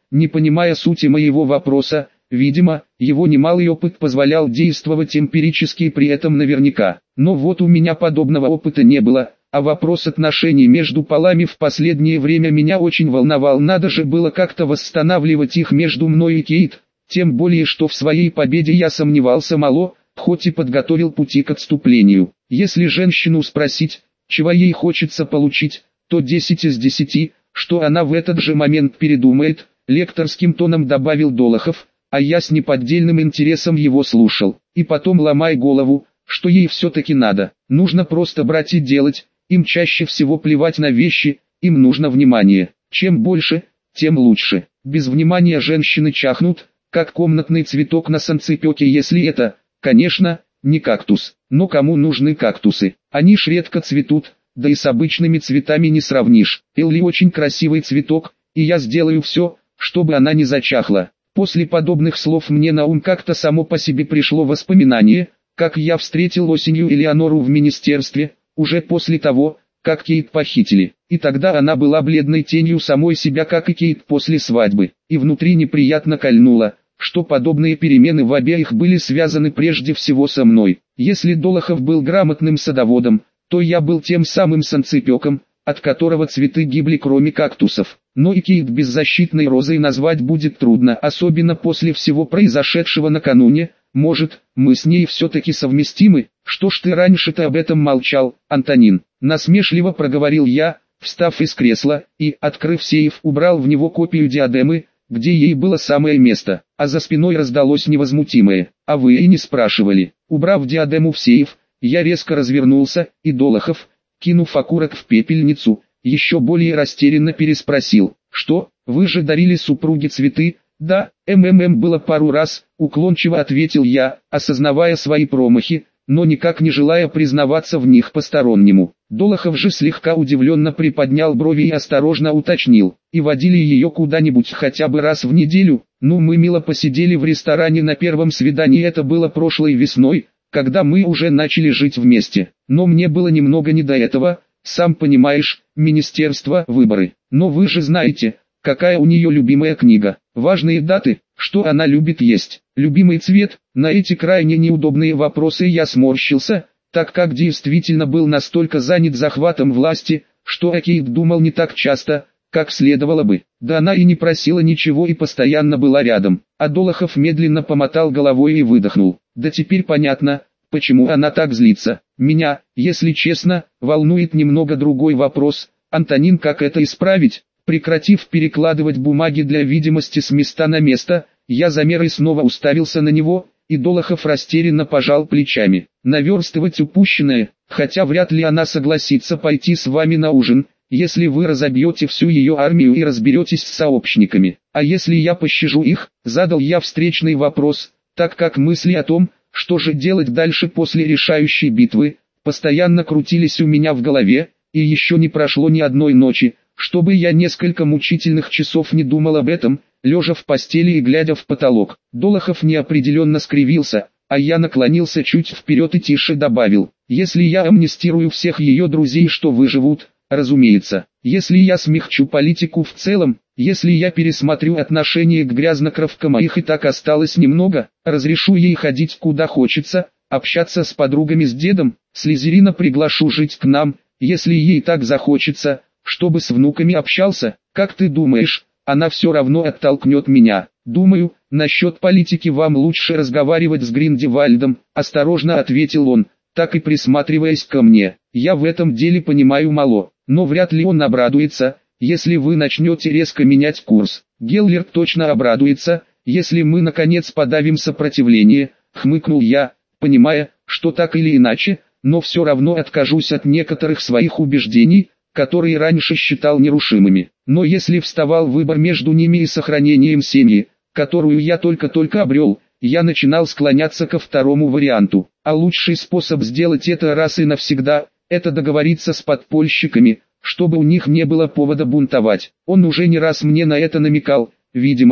не понимая сути моего вопроса. Видимо, его немалый опыт позволял действовать эмпирически и при этом наверняка. Но вот у меня подобного опыта не было, а вопрос отношений между полами в последнее время меня очень волновал. Надо же было как-то восстанавливать их между мной и Кейт, тем более что в своей победе я сомневался мало, хоть и подготовил пути к отступлению. Если женщину спросить, чего ей хочется получить, то 10 из 10, что она в этот же момент передумает, лекторским тоном добавил Долохов, а я с неподдельным интересом его слушал. И потом ломай голову, что ей все-таки надо. Нужно просто брать и делать, им чаще всего плевать на вещи, им нужно внимание. Чем больше, тем лучше. Без внимания женщины чахнут, как комнатный цветок на санцепёке, если это, конечно, не кактус. Но кому нужны кактусы? Они ж редко цветут, да и с обычными цветами не сравнишь. Элли очень красивый цветок, и я сделаю все, чтобы она не зачахла. После подобных слов мне на ум как-то само по себе пришло воспоминание, как я встретил осенью Элеонору в министерстве, уже после того, как Кейт похитили. И тогда она была бледной тенью самой себя, как и Кейт после свадьбы. И внутри неприятно кольнуло, что подобные перемены в обеих были связаны прежде всего со мной. Если Долохов был грамотным садоводом, то я был тем самым санцепёком, от которого цветы гибли кроме кактусов. Но и Кейт беззащитной розой назвать будет трудно, особенно после всего произошедшего накануне. Может, мы с ней все-таки совместимы? Что ж ты раньше-то об этом молчал, Антонин? Насмешливо проговорил я, встав из кресла, и, открыв сейф, убрал в него копию диадемы, где ей было самое место, а за спиной раздалось невозмутимое: а вы и не спрашивали. Убрав диадему в сейф, я резко развернулся, и Долохов, кинув окурок в пепельницу, еще более растерянно переспросил: что, вы же дарили супруге цветы? Да, было пару раз, уклончиво ответил я, осознавая свои промахи, но никак не желая признаваться в них постороннему. Долохов же слегка удивленно приподнял брови и осторожно уточнил: и водили ее куда-нибудь хотя бы раз в неделю? Ну, мы мило посидели в ресторане на первом свидании, это было прошлой весной, когда мы уже начали жить вместе. Но мне было немного не до этого, сам понимаешь, министерство, выборы. Но вы же знаете, какая у нее любимая книга, важные даты, что она любит есть, любимый цвет. На эти крайне неудобные вопросы я сморщился, так как действительно был настолько занят захватом власти, что о Кейт думал не так часто, как следовало бы. Да она и не просила ничего и постоянно была рядом. А Долохов медленно помотал головой и выдохнул: да теперь понятно, почему она так злится. Меня, если честно, волнует немного другой вопрос, Антонин, как это исправить? Прекратив перекладывать бумаги для видимости с места на место, я замер и снова уставился на него, и Долохов растерянно пожал плечами. Наверстывать упущенное, хотя вряд ли она согласится пойти с вами на ужин, если вы разобьете всю ее армию и разберетесь с сообщниками. А если я пощажу их? Задал я встречный вопрос, так как мысли о том, что же делать дальше после решающей битвы, постоянно крутились у меня в голове, и еще не прошло ни одной ночи, чтобы я несколько мучительных часов не думал об этом, лежа в постели и глядя в потолок. Долохов неопределенно скривился, а я наклонился чуть вперед и тише добавил: если я амнистирую всех ее друзей, что выживут, разумеется, если я смягчу политику в целом, если я пересмотрю отношение к грязнокровкам, а их и так осталось немного, разрешу ей ходить куда хочется, общаться с подругами, с дедом, Слизерина приглашу жить к нам, если ей так захочется, чтобы с внуками общался. Как ты думаешь, она все равно оттолкнет меня? Думаю, насчет политики вам лучше разговаривать с Гриндевальдом, осторожно ответил он, так и присматриваясь ко мне. Я в этом деле понимаю мало, но вряд ли он обрадуется, если вы начнете резко менять курс. Геллер точно обрадуется, если мы наконец подавим сопротивление, хмыкнул я, понимая, что так или иначе, но все равно откажусь от некоторых своих убеждений, которые раньше считал нерушимыми. Но если вставал выбор между ними и сохранением семьи, которую я только-только обрел, я начинал склоняться ко второму варианту. А лучший способ сделать это раз и навсегда, это договориться с подпольщиками, чтобы у них не было повода бунтовать. Он уже не раз мне на это намекал, видимо,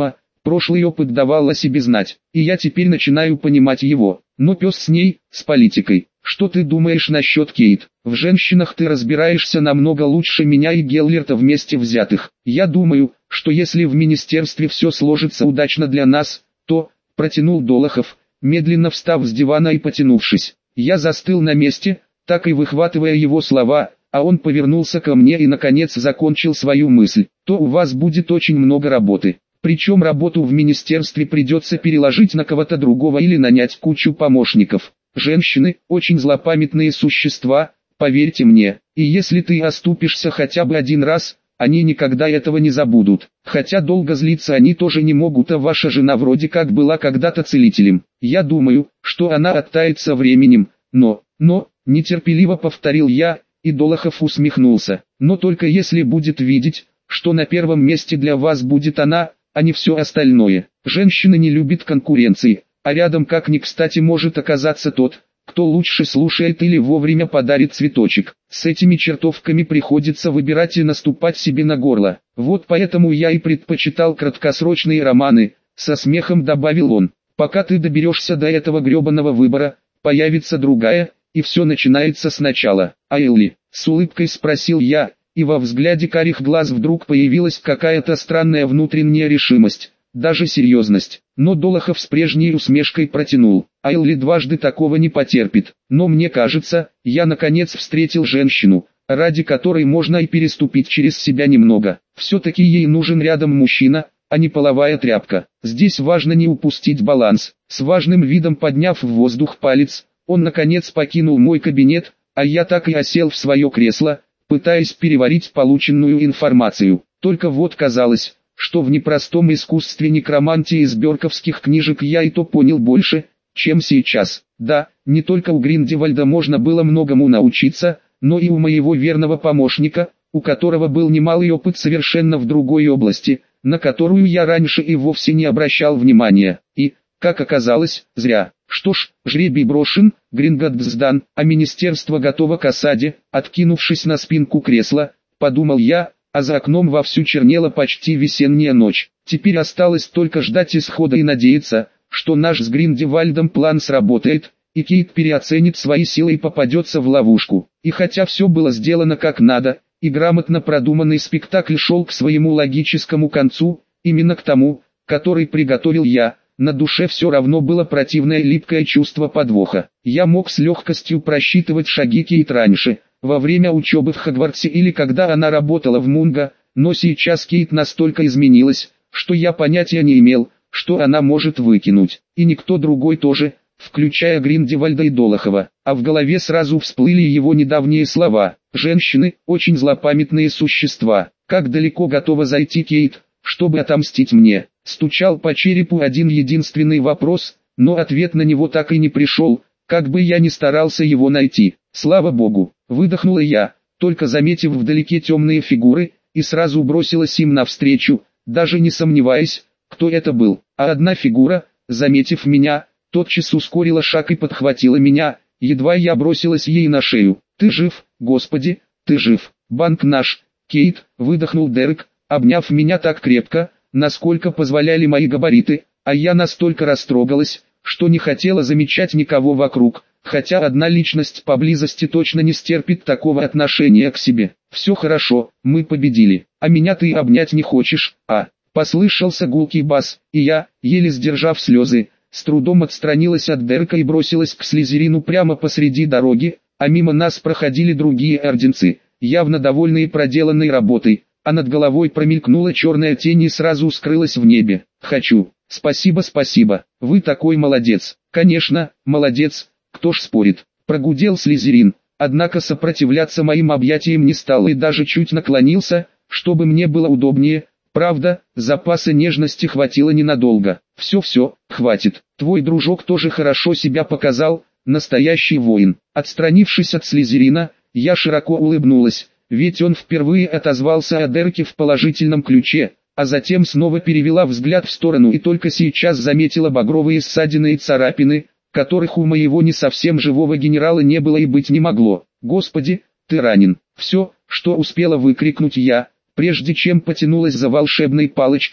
Прошлый опыт давал о себе знать, и я теперь начинаю понимать его. Но пес с ней, с политикой. Что ты думаешь насчет Кейт? В женщинах ты разбираешься намного лучше меня и Геллерта вместе взятых. Я думаю, что если в министерстве все сложится удачно для нас, то, протянул Долохов, медленно встав с дивана и потянувшись. Я застыл на месте, так и выхватывая его слова, а он повернулся ко мне и наконец закончил свою мысль. То у вас будет очень много работы. Причем работу в министерстве придется переложить на кого-то другого или нанять кучу помощников. Женщины – очень злопамятные существа, поверьте мне, и если ты оступишься хотя бы один раз, они никогда этого не забудут. Хотя долго злиться они тоже не могут, а ваша жена вроде как была когда-то целителем. Я думаю, что она оттает со временем, но, нетерпеливо повторил я, и Долохов усмехнулся. Но только если будет видеть, что на первом месте для вас будет она, а не все остальное. Женщина не любит конкуренции, а рядом как ни кстати может оказаться тот, кто лучше слушает или вовремя подарит цветочек. С этими чертовками приходится выбирать и наступать себе на горло. Вот поэтому я и предпочитал краткосрочные романы, со смехом добавил он. Пока ты доберешься до этого гребаного выбора, появится другая, и все начинается сначала. А Элли, с улыбкой спросил я, и во взгляде карих глаз вдруг появилась какая-то странная внутренняя решимость, даже серьезность. Но Долохов с прежней усмешкой протянул. А Элли дважды такого не потерпит. Но мне кажется, я наконец встретил женщину, ради которой можно и переступить через себя немного. Все-таки ей нужен рядом мужчина, а не половая тряпка. Здесь важно не упустить баланс. С важным видом подняв в воздух палец, он наконец покинул мой кабинет, а я так и осел в свое кресло, пытаясь переварить полученную информацию. Только вот казалось, что в непростом искусстве некромантии из бёрковских книжек я и то понял больше, чем сейчас. Да, не только у Гриндевальда можно было многому научиться, но и у моего верного помощника, у которого был немалый опыт совершенно в другой области, на которую я раньше и вовсе не обращал внимания. И, как оказалось, зря. Что ж, жребий брошен, Гринготт сдан, а министерство готово к осаде. Откинувшись на спинку кресла, подумал я, а за окном вовсю чернела почти весенняя ночь. Теперь осталось только ждать исхода и надеяться, что наш с Гриндевальдом план сработает, и Кейт переоценит свои силы и попадется в ловушку. И хотя все было сделано как надо, и грамотно продуманный спектакль шел к своему логическому концу, именно к тому, который приготовил я, на душе все равно было противное липкое чувство подвоха. Я мог с легкостью просчитывать шаги Кейт раньше, во время учебы в Хогвартсе или когда она работала в Мунго, но сейчас Кейт настолько изменилась, что я понятия не имел, что она может выкинуть, и никто другой тоже, включая Гриндевальда и Долохова. А в голове сразу всплыли его недавние слова: «Женщины – очень злопамятные существа. Как далеко готова зайти Кейт, чтобы отомстить мне?» Стучал по черепу один единственный вопрос, но ответ на него так и не пришел, как бы я ни старался его найти. Слава богу, выдохнула я, только заметив вдалеке темные фигуры, и сразу бросилась им навстречу, даже не сомневаясь, кто это был. А одна фигура, заметив меня, тотчас ускорила шаг и подхватила меня, едва я бросилась ей на шею. «Ты жив, Господи, ты жив! Банк наш, Кейт!» — выдохнул Дерек, обняв меня так крепко, насколько позволяли мои габариты, а я настолько растрогалась, что не хотела замечать никого вокруг, хотя одна личность поблизости точно не стерпит такого отношения к себе. «Все хорошо, мы победили, а меня ты обнять не хочешь, а?» Послышался гулкий бас, и я, еле сдержав слезы, с трудом отстранилась от Дерека и бросилась к Слизерину прямо посреди дороги, а мимо нас проходили другие орденцы, явно довольные проделанной работой, а над головой промелькнула черная тень и сразу скрылась в небе. «Хочу. Спасибо, спасибо. Вы такой молодец». «Конечно, молодец, кто ж спорит», — прогудел Слизерин, однако сопротивляться моим объятиям не стал и даже чуть наклонился, чтобы мне было удобнее. Правда, запаса нежности хватило ненадолго. «Все, хватит. Твой дружок тоже хорошо себя показал, настоящий воин». Отстранившись от Слизерина, я широко улыбнулась, ведь он впервые отозвался о Дереке в положительном ключе, а затем снова перевела взгляд в сторону и только сейчас заметила багровые ссадины и царапины, которых у моего не совсем живого генерала не было и быть не могло. «Господи, ты ранен!» Все, что успела выкрикнуть я, прежде чем потянулась за волшебной палочкой,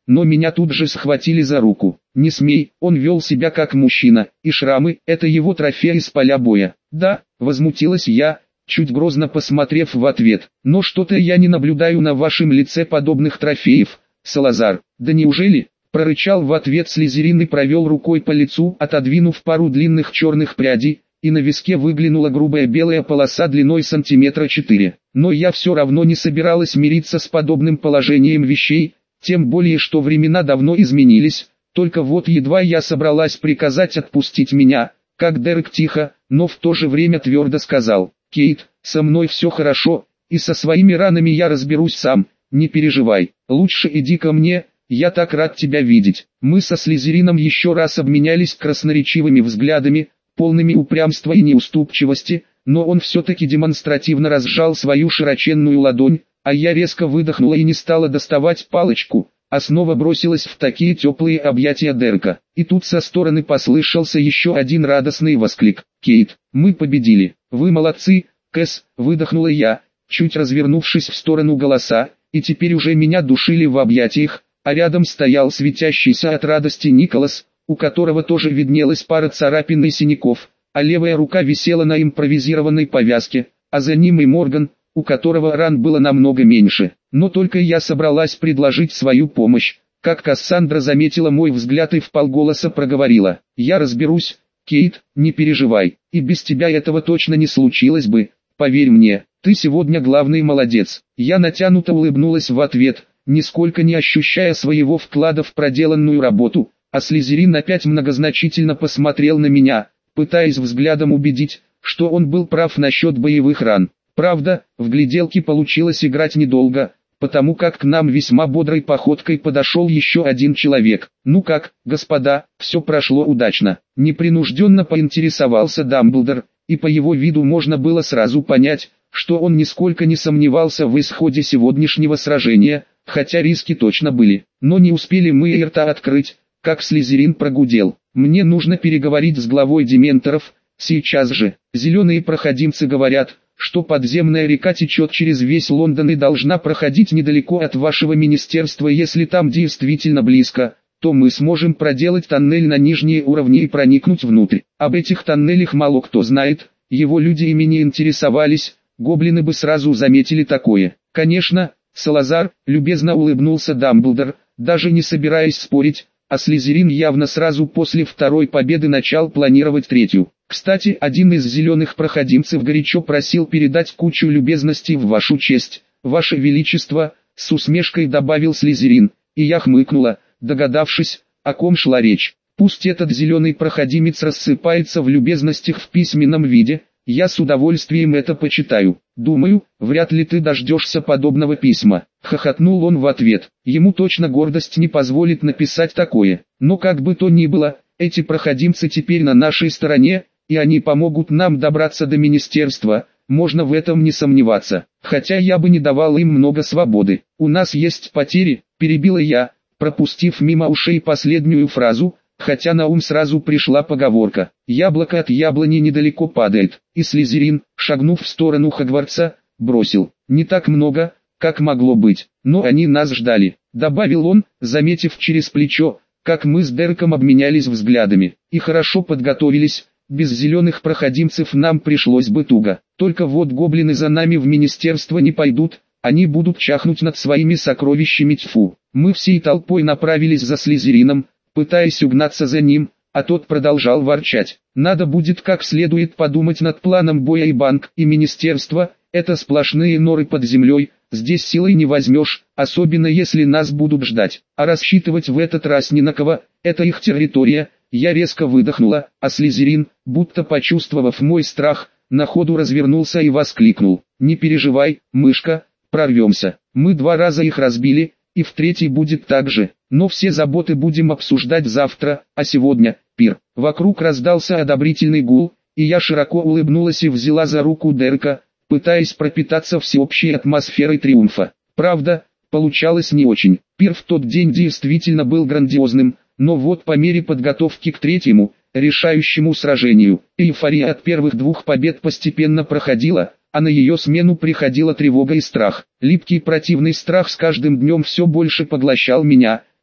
но меня тут же схватили за руку. «Не смей», он вел себя как мужчина, и шрамы – это его трофеи с поля боя. «Да», возмутилась я, чуть грозно посмотрев в ответ, «но что-то я не наблюдаю на вашем лице подобных трофеев, Салазар». «Да неужели?» – прорычал в ответ Слизерин и провел рукой по лицу, отодвинув пару длинных черных прядей, и на виске выглянула грубая белая полоса длиной сантиметра 4. Но я все равно не собиралась мириться с подобным положением вещей, тем более что времена давно изменились, только вот едва я собралась приказать отпустить меня, как Дерек тихо, но в то же время твердо сказал: «Кейт, со мной все хорошо, и со своими ранами я разберусь сам, не переживай, лучше иди ко мне, я так рад тебя видеть». Мы со Слизерином еще раз обменялись красноречивыми взглядами, полными упрямства и неуступчивости, но он все-таки демонстративно разжал свою широченную ладонь, а я резко выдохнула и не стала доставать палочку, а снова бросилась в такие теплые объятия Дерека. И тут со стороны послышался еще один радостный восклик: «Кейт, мы победили! Вы молодцы, Кэс!» — выдохнула я, чуть развернувшись в сторону голоса, и теперь уже меня душили в объятиях, а рядом стоял светящийся от радости Николас, у которого тоже виднелась пара царапин и синяков, а левая рука висела на импровизированной повязке, а за ним и Морган, у которого ран было намного меньше. Но только я собралась предложить свою помощь, как Кассандра заметила мой взгляд и вполголоса проговорила: «Я разберусь, Кейт, не переживай, и без тебя этого точно не случилось бы, поверь мне, ты сегодня главный молодец». Я натянуто улыбнулась в ответ, нисколько не ощущая своего вклада в проделанную работу, а Слизерин опять многозначительно посмотрел на меня, пытаясь взглядом убедить, что он был прав насчет боевых ран. Правда, в гляделке получилось играть недолго, потому как к нам весьма бодрой походкой подошел еще один человек. «Ну как, господа, все прошло удачно?» — непринужденно поинтересовался Дамблдор, и по его виду можно было сразу понять, что он нисколько не сомневался в исходе сегодняшнего сражения, хотя риски точно были. Но не успели мы и рта открыть, как Слизерин прогудел: «Мне нужно переговорить с главой дементоров, сейчас же. Зеленые проходимцы говорят, что подземная река течет через весь Лондон и должна проходить недалеко от вашего министерства. Если там действительно близко, то мы сможем проделать тоннель на нижние уровни и проникнуть внутрь. Об этих тоннелях мало кто знает, его люди ими не интересовались, гоблины бы сразу заметили такое». «Конечно, Салазар», — любезно улыбнулся Дамблдор, даже не собираясь спорить, а Слизерин явно сразу после второй победы начал планировать третью. «Кстати, один из зеленых проходимцев горячо просил передать кучу любезностей в вашу честь, ваше величество», — с усмешкой добавил Слизерин, и я хмыкнула, догадавшись, о ком шла речь. «Пусть этот зеленый проходимец рассыпается в любезностях в письменном виде, я с удовольствием это почитаю. Думаю, вряд ли ты дождешься подобного письма». Хохотнул он в ответ. Ему точно гордость не позволит написать такое. Но как бы то ни было, эти проходимцы теперь на нашей стороне, и они помогут нам добраться до министерства, можно в этом не сомневаться. Хотя я бы не давал им много свободы. «У нас есть потери», — перебила я, пропустив мимо ушей последнюю фразу, хотя на ум сразу пришла поговорка: «Яблоко от яблони недалеко падает», и Слизерин, шагнув в сторону Хогвартса, бросил: «Не так много, как могло быть, но они нас ждали», — добавил он, заметив через плечо, как мы с Дереком обменялись взглядами. «И хорошо подготовились, без зеленых проходимцев нам пришлось бы туго. Только вот гоблины за нами в министерство не пойдут, они будут чахнуть над своими сокровищами, тьфу». Мы всей толпой направились за Слизерином, пытаясь угнаться за ним, а тот продолжал ворчать: «Надо будет как следует подумать над планом боя, и банк, и министерство, это сплошные норы под землей, здесь силой не возьмешь, особенно если нас будут ждать, а рассчитывать в этот раз ни на кого, это их территория». Я резко выдохнула, а Слизерин, будто почувствовав мой страх, на ходу развернулся и воскликнул: «Не переживай, мышка, прорвемся. Мы 2 раза их разбили, и в третий будет так же, но все заботы будем обсуждать завтра, а сегодня — пир». Вокруг раздался одобрительный гул, и я широко улыбнулась и взяла за руку Дерека, пытаясь пропитаться всеобщей атмосферой триумфа. Правда, получалось не очень. Пир в тот день действительно был грандиозным, но вот по мере подготовки к третьему, решающему сражению, эйфория от первых 2 побед постепенно проходила, а на ее смену приходила тревога и страх. Липкий противный страх с каждым днем все больше поглощал меня,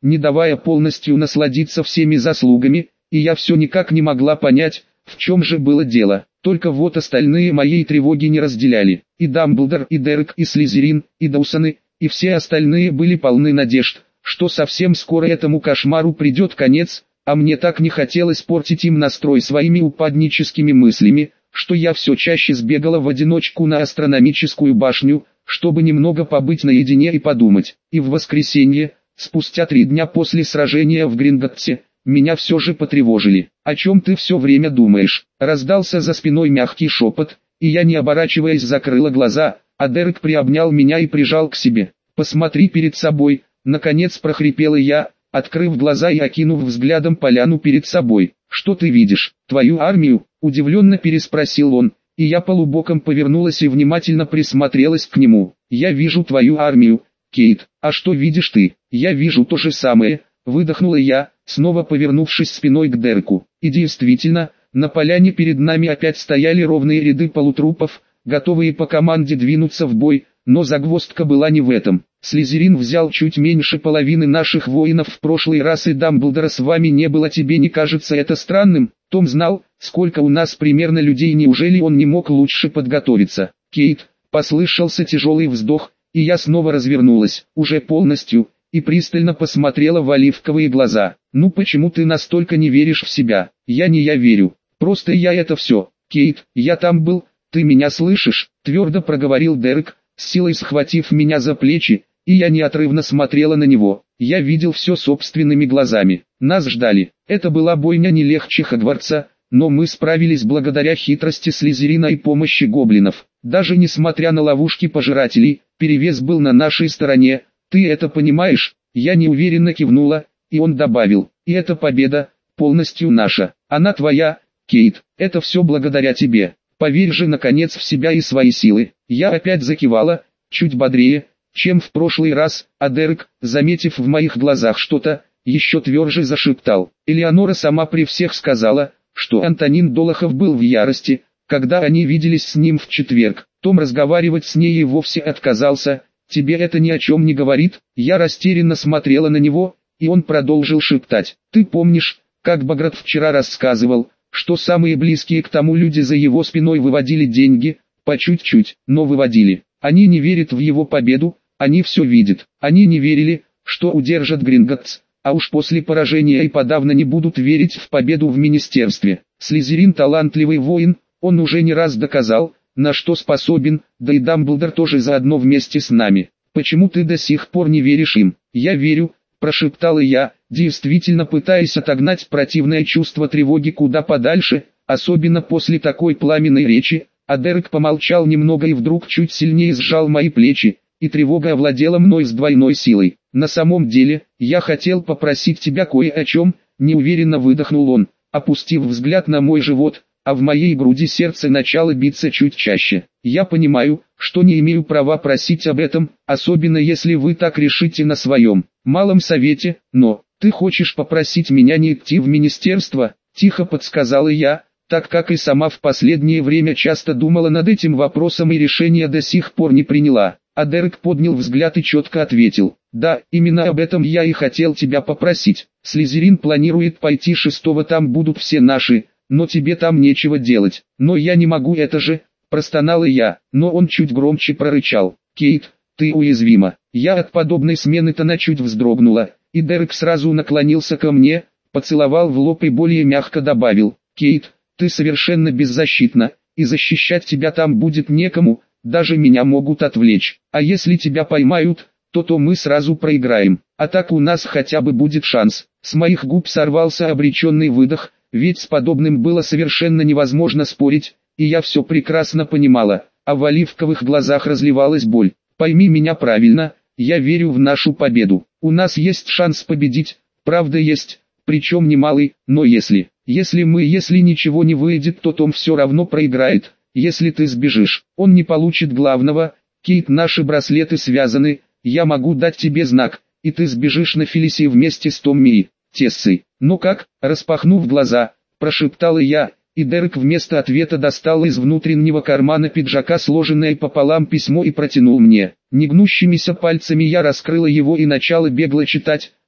не давая полностью насладиться всеми заслугами, и я все никак не могла понять, в чем же было дело. Только вот остальные моей тревоги не разделяли. И Дамблдор, и Дерек, и Слизерин, и Доусоны, и все остальные были полны надежд, что совсем скоро этому кошмару придет конец, а мне так не хотелось портить им настрой своими упадническими мыслями, что я все чаще сбегала в одиночку на астрономическую башню, чтобы немного побыть наедине и подумать. И в воскресенье, спустя 3 дня после сражения в Гринготте, меня все же потревожили. «О чем ты все время думаешь?» Раздался за спиной мягкий шепот, и я, не оборачиваясь, закрыла глаза, а Дерек приобнял меня и прижал к себе. «Посмотри перед собой», наконец прохрипела я, открыв глаза и окинув взглядом поляну перед собой. «Что ты видишь? Твою армию?» – удивленно переспросил он, и я полубоком повернулась и внимательно присмотрелась к нему. «Я вижу твою армию, Кейт, а что видишь ты?» «Я вижу то же самое», – выдохнула я, снова повернувшись спиной к Дереку. И действительно, на поляне перед нами опять стояли ровные ряды полутрупов, готовые по команде двинуться в бой, но загвоздка была не в этом. Слизерин взял чуть меньше половины наших воинов в прошлый раз, и Дамблдора с вами не было. Тебе не кажется это странным? Том знал, сколько у нас примерно людей, неужели он не мог лучше подготовиться? Кейт, послышался тяжелый вздох, и я снова развернулась, уже полностью, и пристально посмотрела в оливковые глаза. «Ну почему ты настолько не веришь в себя?» «Я верю, просто я это все. Кейт, я там был, ты меня слышишь?» Твердо проговорил Дерек, с силой схватив меня за плечи, и я неотрывно смотрела на него. Я видел все собственными глазами. Нас ждали. Это была бойня не легче Хогвартса, но мы справились благодаря хитрости Слизерина и помощи гоблинов. Даже несмотря на ловушки пожирателей, перевес был на нашей стороне. Ты это понимаешь? Я неуверенно кивнула, и он добавил: и эта победа полностью наша. Она твоя, Кейт. Это все благодаря тебе. Поверь же наконец в себя и свои силы. Я опять закивала, чуть бодрее, чем в прошлый раз, а Дерек, заметив в моих глазах что-то, еще тверже зашептал. Элеонора сама при всех сказала, что Антонин Долохов был в ярости, когда они виделись с ним в четверг. Том разговаривать с ней и вовсе отказался. Тебе это ни о чем не говорит? Я растерянно смотрела на него, и он продолжил шептать. Ты помнишь, как Баграт вчера рассказывал, что самые близкие к тому люди за его спиной выводили деньги, по чуть-чуть, но выводили. Они не верят в его победу, они все видят. Они не верили, что удержат Гринготтс, а уж после поражения и подавно не будут верить в победу в министерстве. Слизерин талантливый воин, он уже не раз доказал, на что способен, да и Дамблдор тоже заодно вместе с нами. Почему ты до сих пор не веришь им? Я верю, прошептала я, действительно пытаясь отогнать противное чувство тревоги куда подальше, особенно после такой пламенной речи, а Дерек помолчал немного и вдруг чуть сильнее сжал мои плечи, и тревога овладела мной с двойной силой. На самом деле, я хотел попросить тебя кое о чем, неуверенно выдохнул он, опустив взгляд на мой живот, а в моей груди сердце начало биться чуть чаще. Я понимаю, что не имею права просить об этом, особенно если вы так решите на своем малом совете, но ты хочешь попросить меня не идти в министерство, тихо подсказала я, так как и сама в последнее время часто думала над этим вопросом и решение до сих пор не приняла. А Дерек поднял взгляд и четко ответил: да, именно об этом я и хотел тебя попросить. Слизерин планирует пойти 6-го, там будут все наши, но тебе там нечего делать. Но я не могу, это же, простонала я, но он чуть громче прорычал: Кейт, ты уязвима. Я от подобной смены-то чуть вздрогнула, и Дерек сразу наклонился ко мне, поцеловал в лоб и более мягко добавил: Кейт, ты совершенно беззащитна, и защищать тебя там будет некому, даже меня могут отвлечь. А если тебя поймают, то мы сразу проиграем, а так у нас хотя бы будет шанс. С моих губ сорвался обреченный выдох, ведь с подобным было совершенно невозможно спорить, и я все прекрасно понимала, а в оливковых глазах разливалась боль. Пойми меня правильно, я верю в нашу победу. У нас есть шанс победить, правда есть, причем немалый, но если ничего не выйдет, то Том все равно проиграет. Если ты сбежишь, он не получит главного. Кейт, наши браслеты связаны, я могу дать тебе знак, и ты сбежишь на Фелисии вместе с Томми и Тессой. Ну как? Распахнув глаза, прошептала я, и Дерек вместо ответа достал из внутреннего кармана пиджака сложенное пополам письмо и протянул мне. Негнущимися пальцами я раскрыла его и начала бегло читать,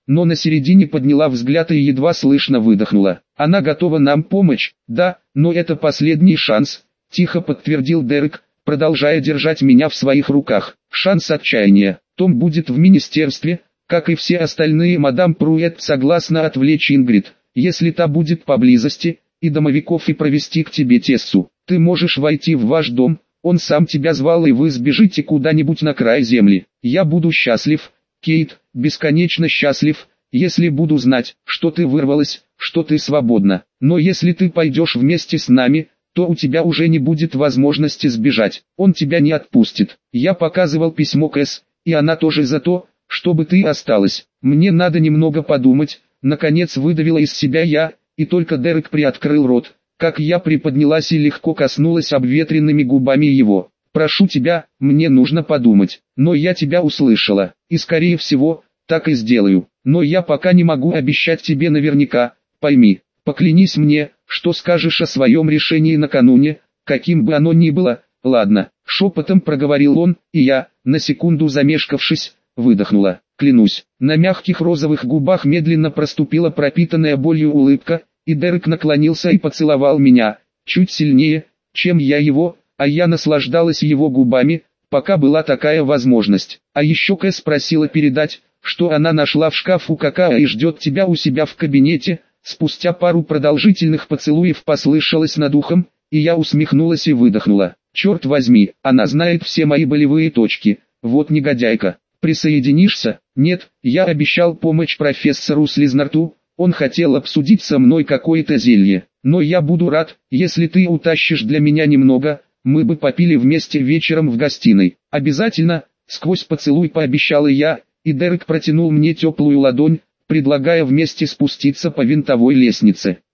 но на середине подняла взгляд и едва слышно выдохнула. Она готова нам помочь, да, но это последний шанс, тихо подтвердил Дерек, продолжая держать меня в своих руках. Шанс отчаяния. Том будет в министерстве, как и все остальные. Мадам Пруэт согласна отвлечь Ингрид, если та будет поблизости, и домовиков, и провести к тебе Тессу. Ты можешь войти в ваш дом, он сам тебя звал, и вы сбежите куда-нибудь на край земли. Я буду счастлив, Кейт, бесконечно счастлив, если буду знать, что ты вырвалась, что ты свободна. Но если ты пойдешь вместе с нами, то у тебя уже не будет возможности сбежать. Он тебя не отпустит. Я показывал письмо Кэс, и она тоже за то, чтобы ты осталась. Мне надо немного подумать, наконец выдавила из себя я, и только Дерек приоткрыл рот, как я приподнялась и легко коснулась обветренными губами его. «Прошу тебя, мне нужно подумать, но я тебя услышала, и скорее всего, так и сделаю, но я пока не могу обещать тебе наверняка, пойми, поклянись мне, что скажешь о своем решении накануне, каким бы оно ни было». «Ладно», — шепотом проговорил он, и я, на секунду замешкавшись, выдохнула. «Клянусь». На мягких розовых губах медленно проступила пропитанная болью улыбка, и Дерек наклонился и поцеловал меня, чуть сильнее, чем я его, а я наслаждалась его губами, пока была такая возможность. А еще Кэс просила передать, что она нашла в шкафу какао и ждет тебя у себя в кабинете. Спустя пару продолжительных поцелуев послышалось над ухом, и я усмехнулась и выдохнула. Черт возьми, она знает все мои болевые точки, вот негодяйка. Присоединишься? Нет, я обещал помочь профессору Слизнарту, он хотел обсудить со мной какое-то зелье. Но я буду рад, если ты утащишь для меня немного, мы бы попили вместе вечером в гостиной. Обязательно, сквозь поцелуй пообещала я, и Дерек протянул мне теплую ладонь, предлагая вместе спуститься по винтовой лестнице.